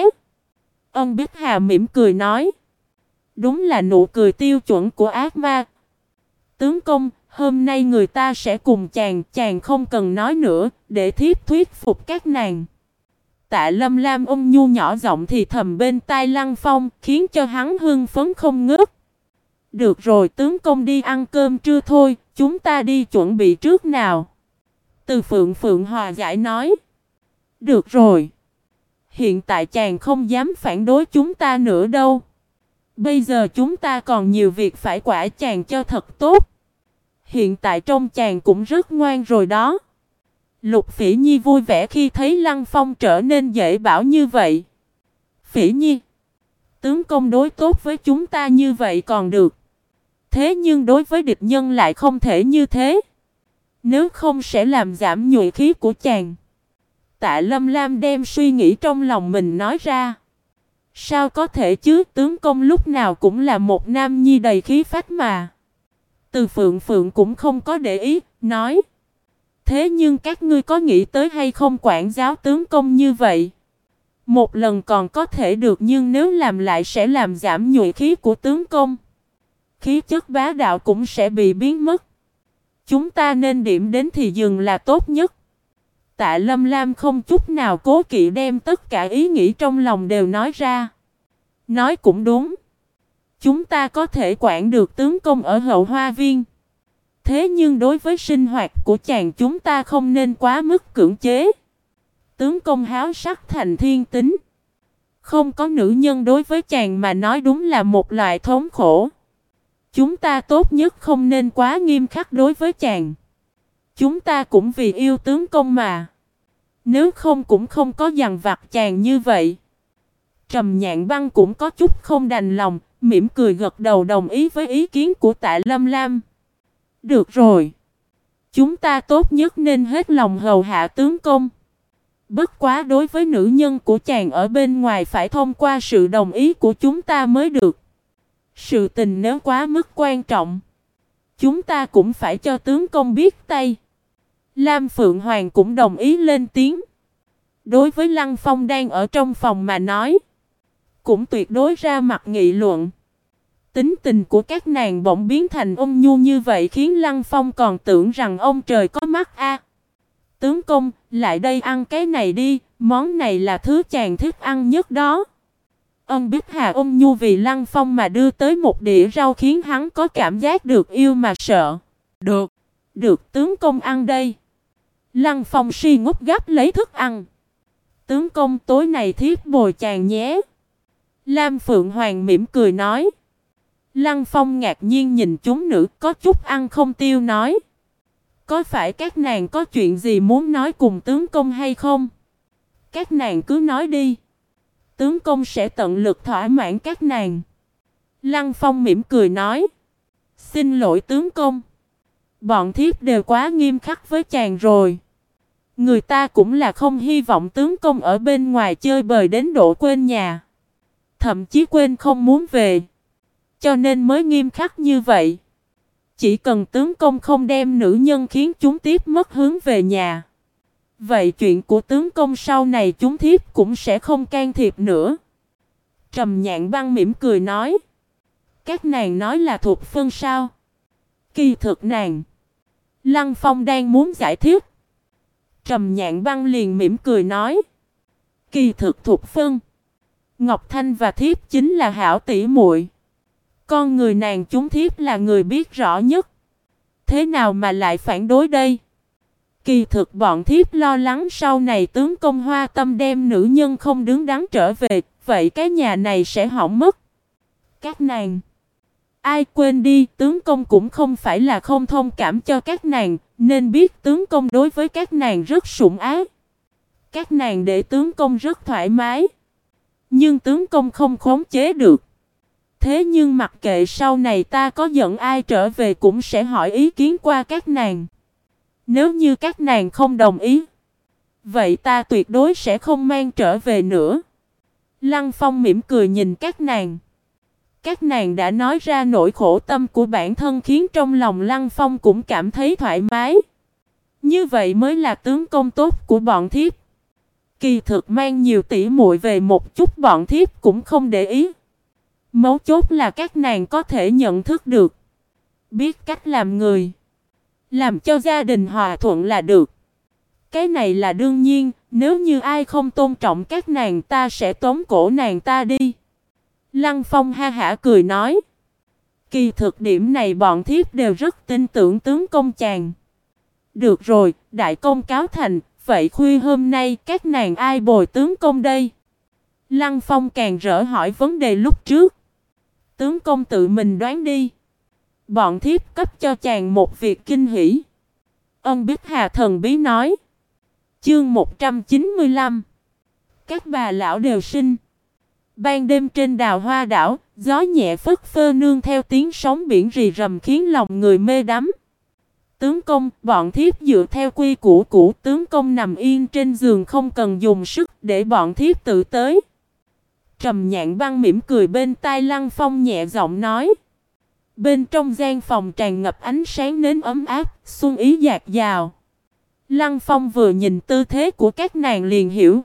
Ân Bích Hà mỉm cười nói. Đúng là nụ cười tiêu chuẩn của ác ma. Tướng công, hôm nay người ta sẽ cùng chàng, chàng không cần nói nữa, để thiếp thuyết phục các nàng. Tạ Lâm Lam ôm nhu nhỏ giọng thì thầm bên tai Lăng Phong, khiến cho hắn hưng phấn không ngớt. Được rồi, tướng công đi ăn cơm trưa thôi, chúng ta đi chuẩn bị trước nào. Từ Phượng Phượng hòa giải nói. Được rồi. Hiện tại chàng không dám phản đối chúng ta nữa đâu. Bây giờ chúng ta còn nhiều việc phải quả chàng cho thật tốt. Hiện tại trông chàng cũng rất ngoan rồi đó. Lục Phỉ Nhi vui vẻ khi thấy Lăng Phong trở nên dễ bảo như vậy. Phỉ Nhi, tướng công đối tốt với chúng ta như vậy còn được. Thế nhưng đối với địch nhân lại không thể như thế. Nếu không sẽ làm giảm nhuệ khí của chàng. Tạ Lâm Lam đem suy nghĩ trong lòng mình nói ra. Sao có thể chứ, tướng công lúc nào cũng là một nam nhi đầy khí phách mà. Từ Phượng Phượng cũng không có để ý, nói. Thế nhưng các ngươi có nghĩ tới hay không quản giáo tướng công như vậy? Một lần còn có thể được nhưng nếu làm lại sẽ làm giảm nhuệ khí của tướng công. Khí chất bá đạo cũng sẽ bị biến mất. Chúng ta nên điểm đến thì dừng là tốt nhất. Tạ Lâm Lam không chút nào cố kỵ đem tất cả ý nghĩ trong lòng đều nói ra. Nói cũng đúng. Chúng ta có thể quản được tướng công ở hậu hoa viên. Thế nhưng đối với sinh hoạt của chàng chúng ta không nên quá mức cưỡng chế. Tướng công háo sắc thành thiên tính. Không có nữ nhân đối với chàng mà nói đúng là một loại thống khổ. Chúng ta tốt nhất không nên quá nghiêm khắc đối với chàng. Chúng ta cũng vì yêu tướng công mà. Nếu không cũng không có dằn vặt chàng như vậy. Trầm Nhạn Băng cũng có chút không đành lòng, mỉm cười gật đầu đồng ý với ý kiến của Tạ Lâm Lam. Được rồi. Chúng ta tốt nhất nên hết lòng hầu hạ tướng công. Bất quá đối với nữ nhân của chàng ở bên ngoài phải thông qua sự đồng ý của chúng ta mới được. Sự tình nếu quá mức quan trọng, chúng ta cũng phải cho tướng công biết tay. Lam Phượng Hoàng cũng đồng ý lên tiếng. Đối với Lăng Phong đang ở trong phòng mà nói, cũng tuyệt đối ra mặt nghị luận. Tính tình của các nàng bỗng biến thành ôn nhu như vậy khiến Lăng Phong còn tưởng rằng ông trời có mắt a. Tướng công, lại đây ăn cái này đi, món này là thứ chàng thích ăn nhất đó. Ân Bích Hà ôn nhu vì Lăng Phong mà đưa tới một đĩa rau khiến hắn có cảm giác được yêu mà sợ. Được, được tướng công ăn đây. Lăng Phong si ngốc gắp lấy thức ăn. Tướng công tối này thiếp bồi chàng nhé. Lam Phượng Hoàng mỉm cười nói. Lăng Phong ngạc nhiên nhìn chúng nữ có chút ăn không tiêu nói. Có phải các nàng có chuyện gì muốn nói cùng tướng công hay không? Các nàng cứ nói đi. Tướng công sẽ tận lực thỏa mãn các nàng. Lăng Phong mỉm cười nói. Xin lỗi tướng công. Bọn thiếp đều quá nghiêm khắc với chàng rồi. Người ta cũng là không hy vọng tướng công ở bên ngoài chơi bời đến độ quên nhà. Thậm chí quên không muốn về. Cho nên mới nghiêm khắc như vậy. Chỉ cần tướng công không đem nữ nhân khiến chúng tiếp mất hướng về nhà. Vậy chuyện của tướng công sau này chúng thiếp cũng sẽ không can thiệp nữa. Trầm Nhạn Băng mỉm cười nói. Các nàng nói là thuộc phân sao? Kỳ thực nàng. Lăng Phong đang muốn giải thích. Trầm Nhạn Băng liền mỉm cười nói. Kỳ thực thuộc phân. Ngọc Thanh và thiếp chính là hảo tỷ muội. Con người nàng chúng thiếp là người biết rõ nhất. Thế nào mà lại phản đối đây? Kỳ thực bọn thiếp lo lắng sau này tướng công Hoa Tâm đem nữ nhân không đứng đắn trở về, vậy cái nhà này sẽ hỏng mất. Các nàng. Ai quên đi, tướng công cũng không phải là không thông cảm cho các nàng, nên biết tướng công đối với các nàng rất sủng ái. Các nàng để tướng công rất thoải mái. Nhưng tướng công không khống chế được. Thế nhưng mặc kệ sau này ta có giận ai trở về cũng sẽ hỏi ý kiến qua các nàng. Nếu như các nàng không đồng ý, vậy ta tuyệt đối sẽ không mang trở về nữa. Lăng Phong mỉm cười nhìn các nàng. Các nàng đã nói ra nỗi khổ tâm của bản thân khiến trong lòng Lăng Phong cũng cảm thấy thoải mái. Như vậy mới là tướng công tốt của bọn thiếp. Kỳ thực mang nhiều tỷ muội về một chút bọn thiếp cũng không để ý. Mấu chốt là các nàng có thể nhận thức được. Biết cách làm người. Làm cho gia đình hòa thuận là được. Cái này là đương nhiên. Nếu như ai không tôn trọng các nàng ta sẽ tóm cổ nàng ta đi. Lăng Phong ha hả cười nói. Kỳ thực điểm này bọn thiếp đều rất tin tưởng tướng công chàng. Được rồi, đại công cáo thành. Vậy khuya hôm nay các nàng ai bồi tướng công đây? Lăng Phong càng rỡ hỏi vấn đề lúc trước. Tướng công tự mình đoán đi. Bọn thiếp cấp cho chàng một việc kinh hỉ. Ân Bích Hà thần bí nói. Chương 195. Các bà lão đều sinh. Ban đêm trên Đào Hoa đảo, gió nhẹ phất phơ nương theo tiếng sóng biển rì rầm khiến lòng người mê đắm. Tướng công, bọn thiếp dựa theo quy củ cũ, tướng công nằm yên trên giường không cần dùng sức để bọn thiếp tự tới. Trầm Nhạn Băng mỉm cười bên tai Lăng Phong nhẹ giọng nói. Bên trong gian phòng tràn ngập ánh sáng nến ấm áp, xuân ý dạt dào. Lăng Phong vừa nhìn tư thế của các nàng liền hiểu.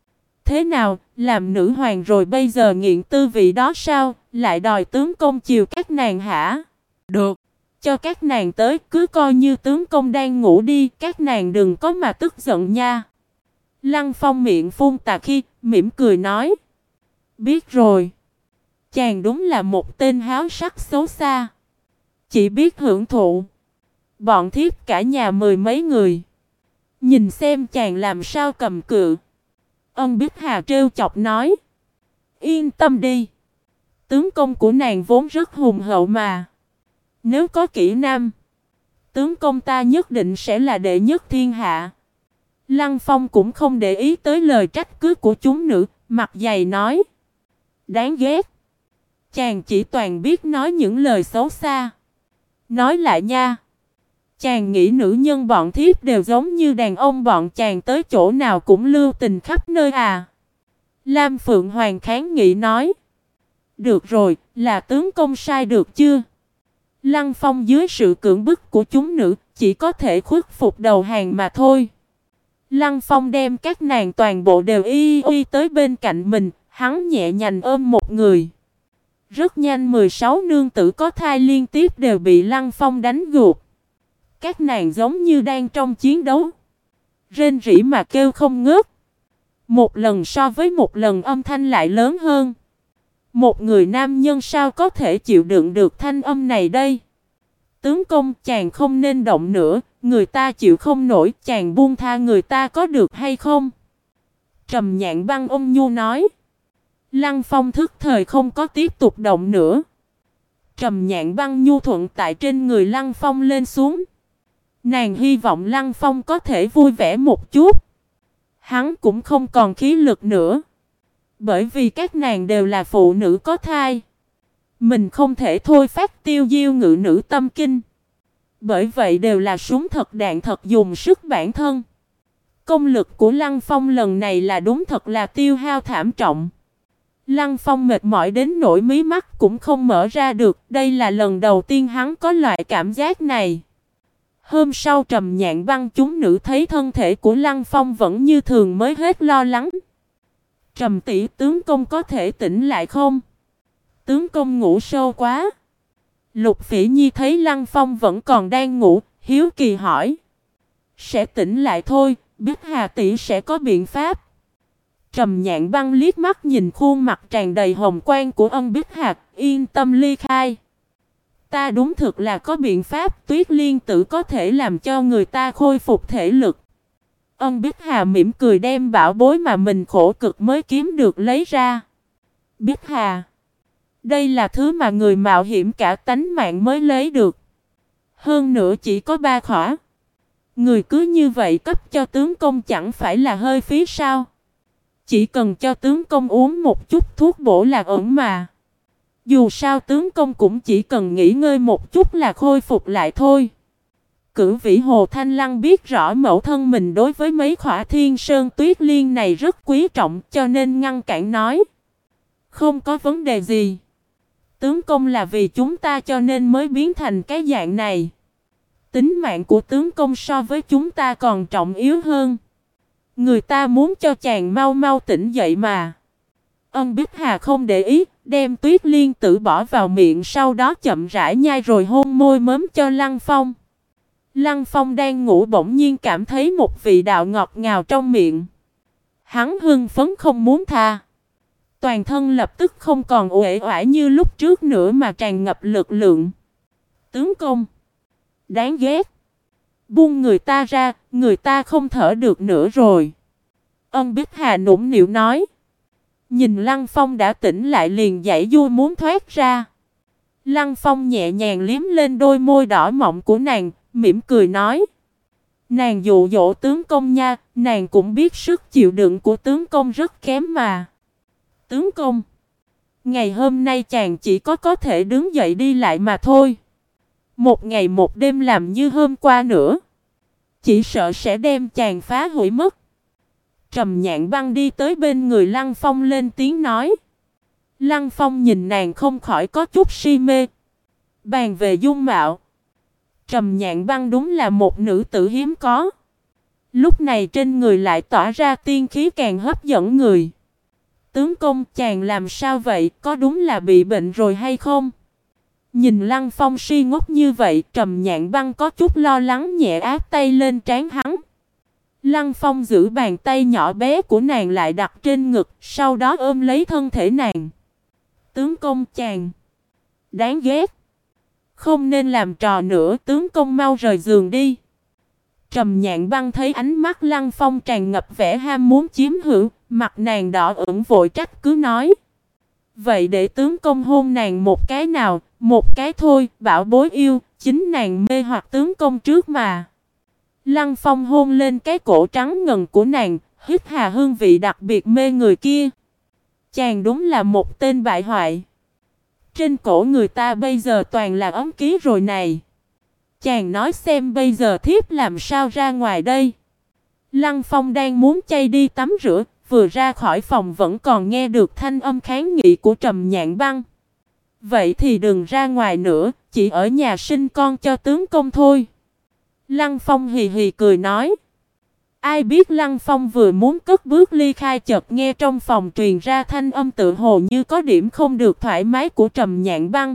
Thế nào, làm nữ hoàng rồi bây giờ nghiện tư vị đó sao, lại đòi tướng công chiều các nàng hả? Được, cho các nàng tới, cứ coi như tướng công đang ngủ đi, các nàng đừng có mà tức giận nha. Lăng Phong miệng phun tà khi, mỉm cười nói. Biết rồi. Chàng đúng là một tên háo sắc xấu xa. Chỉ biết hưởng thụ. Bọn thiếp cả nhà mười mấy người. Nhìn xem chàng làm sao cầm cự. Ân Bích Hà trêu chọc nói. Yên tâm đi. Tướng công của nàng vốn rất hùng hậu mà. Nếu có kỹ nam, tướng công ta nhất định sẽ là đệ nhất thiên hạ. Lăng Phong cũng không để ý tới lời trách cứ của chúng nữ, mặt dày nói. Đáng ghét. Chàng chỉ toàn biết nói những lời xấu xa. Nói lại nha. Chàng nghĩ nữ nhân bọn thiếp đều giống như đàn ông bọn chàng tới chỗ nào cũng lưu tình khắp nơi à. Lam Phượng Hoàng kháng nghị nói. Được rồi, là tướng công sai được chưa? Lăng Phong dưới sự cưỡng bức của chúng nữ chỉ có thể khuất phục đầu hàng mà thôi. Lăng Phong đem các nàng toàn bộ đều y tới bên cạnh mình, hắn nhẹ nhàng ôm một người. Rất nhanh 16 nương tử có thai liên tiếp đều bị Lăng Phong đánh gục. Các nàng giống như đang trong chiến đấu. Rên rỉ mà kêu không ngớt. Một lần so với một lần âm thanh lại lớn hơn. Một người nam nhân sao có thể chịu đựng được thanh âm này đây? Tướng công chàng không nên động nữa. Người ta chịu không nổi, chàng buông tha người ta có được hay không? Trầm Nhạn Băng ôm nhu nói. Lăng Phong thức thời không có tiếp tục động nữa. Trầm Nhạn Băng nhu thuận tại trên người Lăng Phong lên xuống. Nàng hy vọng Lăng Phong có thể vui vẻ một chút. Hắn cũng không còn khí lực nữa. Bởi vì các nàng đều là phụ nữ có thai. Mình không thể thôi phát tiêu diêu ngự nữ tâm kinh. Bởi vậy đều là súng thật đạn thật dùng sức bản thân. Công lực của Lăng Phong lần này là đúng thật là tiêu hao thảm trọng. Lăng Phong mệt mỏi đến nỗi mí mắt cũng không mở ra được. Đây là lần đầu tiên hắn có loại cảm giác này. Hôm sau Trầm Nhạn Băng chúng nữ thấy thân thể của Lăng Phong vẫn như thường mới hết lo lắng. Trầm tỷ, tướng công có thể tỉnh lại không? Tướng công ngủ sâu quá. Lục Phỉ Nhi thấy Lăng Phong vẫn còn đang ngủ, hiếu kỳ hỏi. Sẽ tỉnh lại thôi, Bích Hà tỷ sẽ có biện pháp. Trầm Nhạn Băng liếc mắt nhìn khuôn mặt tràn đầy hồng quang của Ân Bích Hà, yên tâm ly khai. Ta đúng thực là có biện pháp, Tuyết Liên Tử có thể làm cho người ta khôi phục thể lực. Ân Bích Hà mỉm cười đem bảo bối mà mình khổ cực mới kiếm được lấy ra. Bích Hà, đây là thứ mà người mạo hiểm cả tánh mạng mới lấy được. Hơn nữa chỉ có 3 khỏa. Người cứ như vậy cấp cho tướng công chẳng phải là hơi phí sao? Chỉ cần cho tướng công uống một chút thuốc bổ là ổn mà. Dù sao tướng công cũng chỉ cần nghỉ ngơi một chút là khôi phục lại thôi. Cửu Vĩ Hồ Thanh Lăng biết rõ mẫu thân mình đối với mấy khỏa Thiên Sơn Tuyết Liên này rất quý trọng cho nên ngăn cản nói. Không có vấn đề gì. Tướng công là vì chúng ta cho nên mới biến thành cái dạng này. Tính mạng của tướng công so với chúng ta còn trọng yếu hơn. Người ta muốn cho chàng mau mau tỉnh dậy mà. Ân Bích Hà không để ý, đem Tuyết Liên Tử bỏ vào miệng, sau đó chậm rãi nhai rồi hôn môi mớm cho Lăng Phong. Lăng Phong đang ngủ bỗng nhiên cảm thấy một vị đạo ngọt ngào trong miệng. Hắn hưng phấn không muốn tha. Toàn thân lập tức không còn uể oải như lúc trước nữa mà tràn ngập lực lượng. Tướng công, đáng ghét. Buông người ta ra, người ta không thở được nữa rồi. Ân Bích Hà nũng nịu nói. Nhìn Lăng Phong đã tỉnh lại liền giãy giụa muốn thoát ra. Lăng Phong nhẹ nhàng liếm lên đôi môi đỏ mọng của nàng, mỉm cười nói. Nàng dụ dỗ tướng công nha, nàng cũng biết sức chịu đựng của tướng công rất kém mà. Tướng công, ngày hôm nay chàng chỉ có thể đứng dậy đi lại mà thôi. Một ngày một đêm làm như hôm qua nữa, chỉ sợ sẽ đem chàng phá hủy mất. Trầm Nhạn Băng đi tới bên người Lăng Phong lên tiếng nói. Lăng Phong nhìn nàng không khỏi có chút si mê. Bàn về dung mạo, Trầm Nhạn Băng đúng là một nữ tử hiếm có. Lúc này trên người lại tỏa ra tiên khí càng hấp dẫn người. Tướng công, chàng làm sao vậy, có đúng là bị bệnh rồi hay không? Nhìn Lăng Phong si ngốc như vậy, Trầm Nhạn Băng có chút lo lắng nhẹ áp tay lên trán hắn. Lăng Phong giữ bàn tay nhỏ bé của nàng lại đặt trên ngực, sau đó ôm lấy thân thể nàng. Tướng công, chàng đáng ghét. Không nên làm trò nữa, tướng công mau rời giường đi. Trầm Nhạn Băng thấy ánh mắt Lăng Phong tràn ngập vẻ ham muốn chiếm hữu, mặt nàng đỏ ửng vội trách cứ nói. Vậy để tướng công hôn nàng một cái nào, một cái thôi, bảo bối yêu, chính nàng mê hoặc tướng công trước mà. Lăng Phong hôn lên cái cổ trắng ngần của nàng, hít hà hương vị đặc biệt mê người kia. Chàng đúng là một tên bại hoại. Trên cổ người ta bây giờ toàn là ấm ký rồi này. Chàng nói xem bây giờ thiếp làm sao ra ngoài đây. Lăng Phong đang muốn chay đi tắm rửa, vừa ra khỏi phòng vẫn còn nghe được thanh âm kháng nghị của Trầm Nhạn Băng. Vậy thì đừng ra ngoài nữa, chỉ ở nhà sinh con cho tướng công thôi. Lăng Phong hì hì cười nói. Ai biết Lăng Phong vừa muốn cất bước ly khai chợt nghe trong phòng truyền ra thanh âm tự hồ như có điểm không được thoải mái của Trầm Nhạn Băng.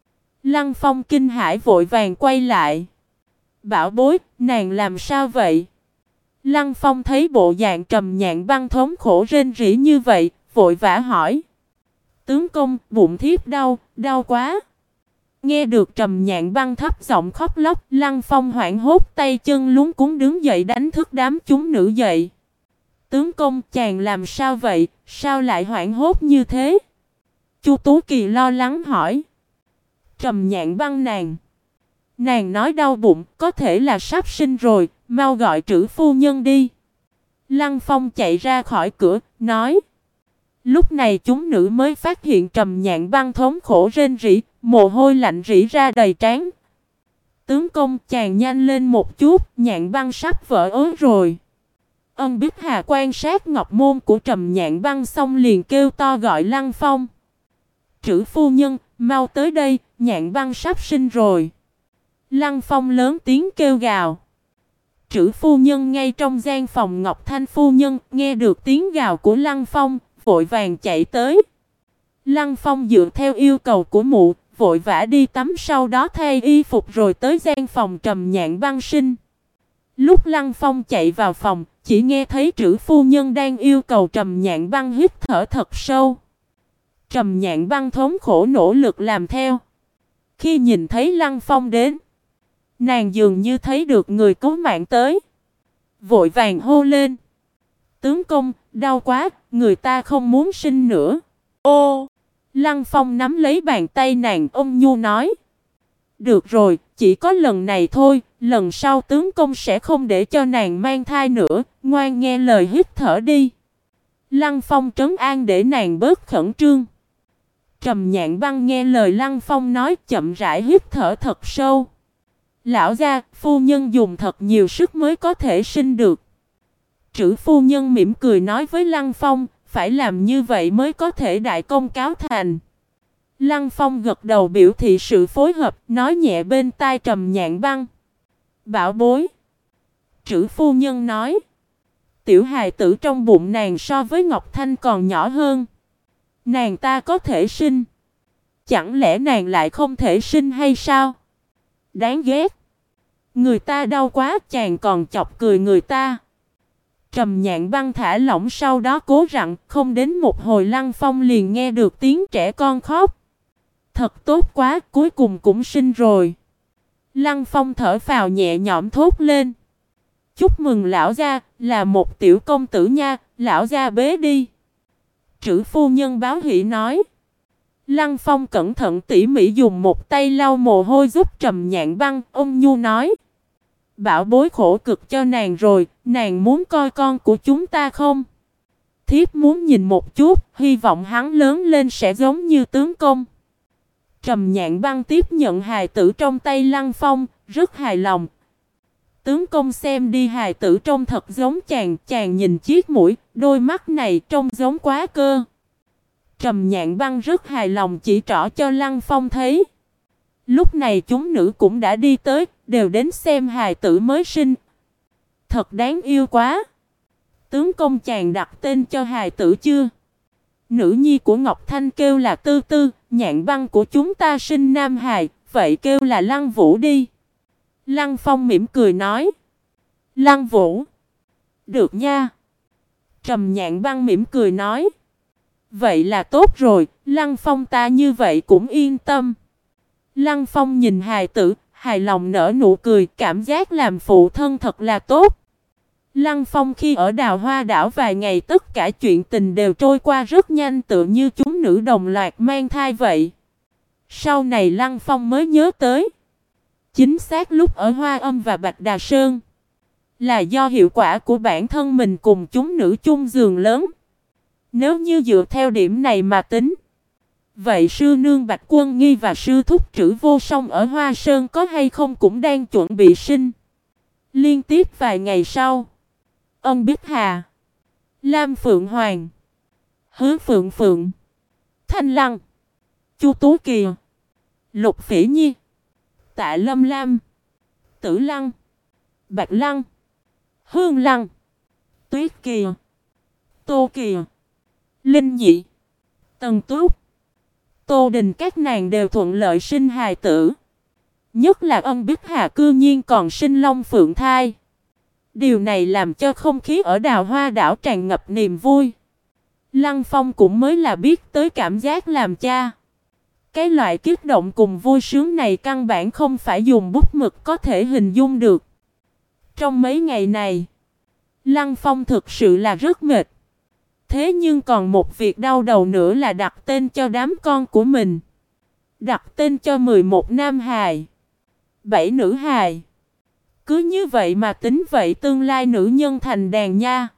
Lăng Phong kinh hãi vội vàng quay lại. Bảo bối, nàng làm sao vậy? Lăng Phong thấy bộ dạng Trầm Nhạn Băng thống khổ rên rỉ như vậy, vội vã hỏi. Tướng công, bụng thiếp đau, đau quá. Nghe được Trầm Nhạn Băng thấp giọng khóc lóc, Lăng Phong hoảng hốt tay chân luống cuống đứng dậy đánh thức đám chúng nữ dậy. Tướng công, chàng làm sao vậy, sao lại hoảng hốt như thế? Chu Tú Kỳ lo lắng hỏi. Trầm Nhạn Băng nàng nói đau bụng, có thể là sắp sinh rồi, mau gọi trữ phu nhân đi. Lăng Phong chạy ra khỏi cửa, nói. Lúc này chúng nữ mới phát hiện Trầm Nhạn Băng thống khổ rên rỉ, mồ hôi lạnh rỉ ra đầy trán. Tướng công, chàng nhanh lên một chút, Nhạn Băng sắp vỡ ớ rồi. Ân Bích Hà quan sát ngọc môn của Trầm Nhạn Băng xong liền kêu to gọi Lăng Phong. Trữ phu nhân, mau tới đây, Nhạn Băng sắp sinh rồi. Lăng Phong lớn tiếng kêu gào. Trữ phu nhân ngay trong gian phòng Ngọc Thanh phu nhân nghe được tiếng gào của Lăng Phong, vội vàng chạy tới. Lăng Phong dựa theo yêu cầu của mụ, vội vã đi tắm sau đó thay y phục rồi tới gian phòng Trầm Nhạn Băng sinh. Lúc Lăng Phong chạy vào phòng, chỉ nghe thấy trữ phu nhân đang yêu cầu Trầm Nhạn Băng hít thở thật sâu. Trầm Nhạn Băng thống khổ nỗ lực làm theo. Khi nhìn thấy Lăng Phong đến, nàng dường như thấy được người cứu mạng tới. Vội vàng hô lên. Tướng công, đau quá, người ta không muốn sinh nữa. Ô! Lăng Phong nắm lấy bàn tay nàng ôm nhu nói. Được rồi, chỉ có lần này thôi, lần sau tướng công sẽ không để cho nàng mang thai nữa, ngoan nghe lời hít thở đi. Lăng Phong trấn an để nàng bớt khẩn trương. Trầm Nhạn Băng nghe lời Lăng Phong nói chậm rãi hít thở thật sâu. Lão gia, phu nhân dùng thật nhiều sức mới có thể sinh được. Trữ phu nhân mỉm cười nói với Lăng Phong, phải làm như vậy mới có thể đại công cáo thành. Lăng Phong gật đầu biểu thị sự phối hợp, nói nhẹ bên tai Trầm Nhạn Băng. Bảo bối. Trữ phu nhân nói. Tiểu hài tử trong bụng nàng so với Ngọc Thanh còn nhỏ hơn. Nàng ta có thể sinh. Chẳng lẽ nàng lại không thể sinh hay sao? Đáng ghét. Người ta đau quá chàng còn chọc cười người ta. Trầm Nhạn Băng thả lỏng sau đó cố rặn, không đến một hồi Lăng Phong liền nghe được tiếng trẻ con khóc. Thật tốt quá, cuối cùng cũng sinh rồi. Lăng Phong thở phào nhẹ nhõm thốt lên. Chúc mừng lão gia, là một tiểu công tử nha, lão gia bế đi. Trữ phu nhân báo hỷ nói. Lăng Phong cẩn thận tỉ mỉ dùng một tay lau mồ hôi giúp Trầm Nhạn Băng, ôm nhu nói. Bảo bối khổ cực cho nàng rồi, nàng muốn coi con của chúng ta không? Thiếp muốn nhìn một chút, hy vọng hắn lớn lên sẽ giống như tướng công. Trầm Nhạn Băng tiếp nhận hài tử trong tay Lăng Phong, rất hài lòng. Tướng công xem đi hài tử trông thật giống chàng, chàng nhìn chiếc mũi, đôi mắt này trông giống quá cơ. Trầm Nhạn Băng rất hài lòng chỉ trỏ cho Lăng Phong thấy. Lúc này chúng nữ cũng đã đi tới, đều đến xem hài tử mới sinh. Thật đáng yêu quá. Tướng công chàng đặt tên cho hài tử chưa? Nữ nhi của Ngọc Thanh kêu là Tư Tư, Nhạn Băng của chúng ta sinh nam hài, vậy kêu là Lăng Vũ đi. Lăng Phong mỉm cười nói. Lăng Vũ. Được nha. Trầm Nhạn Băng mỉm cười nói. Vậy là tốt rồi, Lăng Phong ta như vậy cũng yên tâm. Lăng Phong nhìn hài tử, hài lòng nở nụ cười, cảm giác làm phụ thân thật là tốt. Lăng Phong khi ở Đào Hoa đảo vài ngày tất cả chuyện tình đều trôi qua rất nhanh tựa như chúng nữ đồng loạt mang thai vậy. Sau này Lăng Phong mới nhớ tới. Chính xác lúc ở Hoa Âm và Bạch Đà Sơn. Là do hiệu quả của bản thân mình cùng chúng nữ chung giường lớn. Nếu như dựa theo điểm này mà tính. Vậy sư nương Bạch Quân Nghi và sư thúc Trữ Vô Song ở Hoa Sơn có hay không cũng đang chuẩn bị sinh. Liên tiếp vài ngày sau. Ân Bích Hà, Lam Phượng Hoàng, Hứa Phượng Phượng, Thanh Lăng, Chu Tú Kỳ, Lục Phỉ Nhi, Tạ Lâm Lam, Tử Lăng, Bạch Lăng, Hương Lăng, Tuyết Kỳ, Tô Kỳ, Linh Nhị, Tần Túc, Tô Đình các nàng đều thuận lợi sinh hài tử. Nhất là Ân Bích Hà cư nhiên còn sinh Long Phượng thai. Điều này làm cho không khí ở Đào Hoa đảo tràn ngập niềm vui. Lăng Phong cũng mới là biết tới cảm giác làm cha. Cái loại kích động cùng vui sướng này căn bản không phải dùng bút mực có thể hình dung được. Trong mấy ngày này, Lăng Phong thực sự là rất mệt. Thế nhưng còn một việc đau đầu nữa là đặt tên cho đám con của mình. Đặt tên cho 11 nam hài, 7 nữ hài. Cứ như vậy mà tính vậy tương lai nữ nhân thành đàn nha.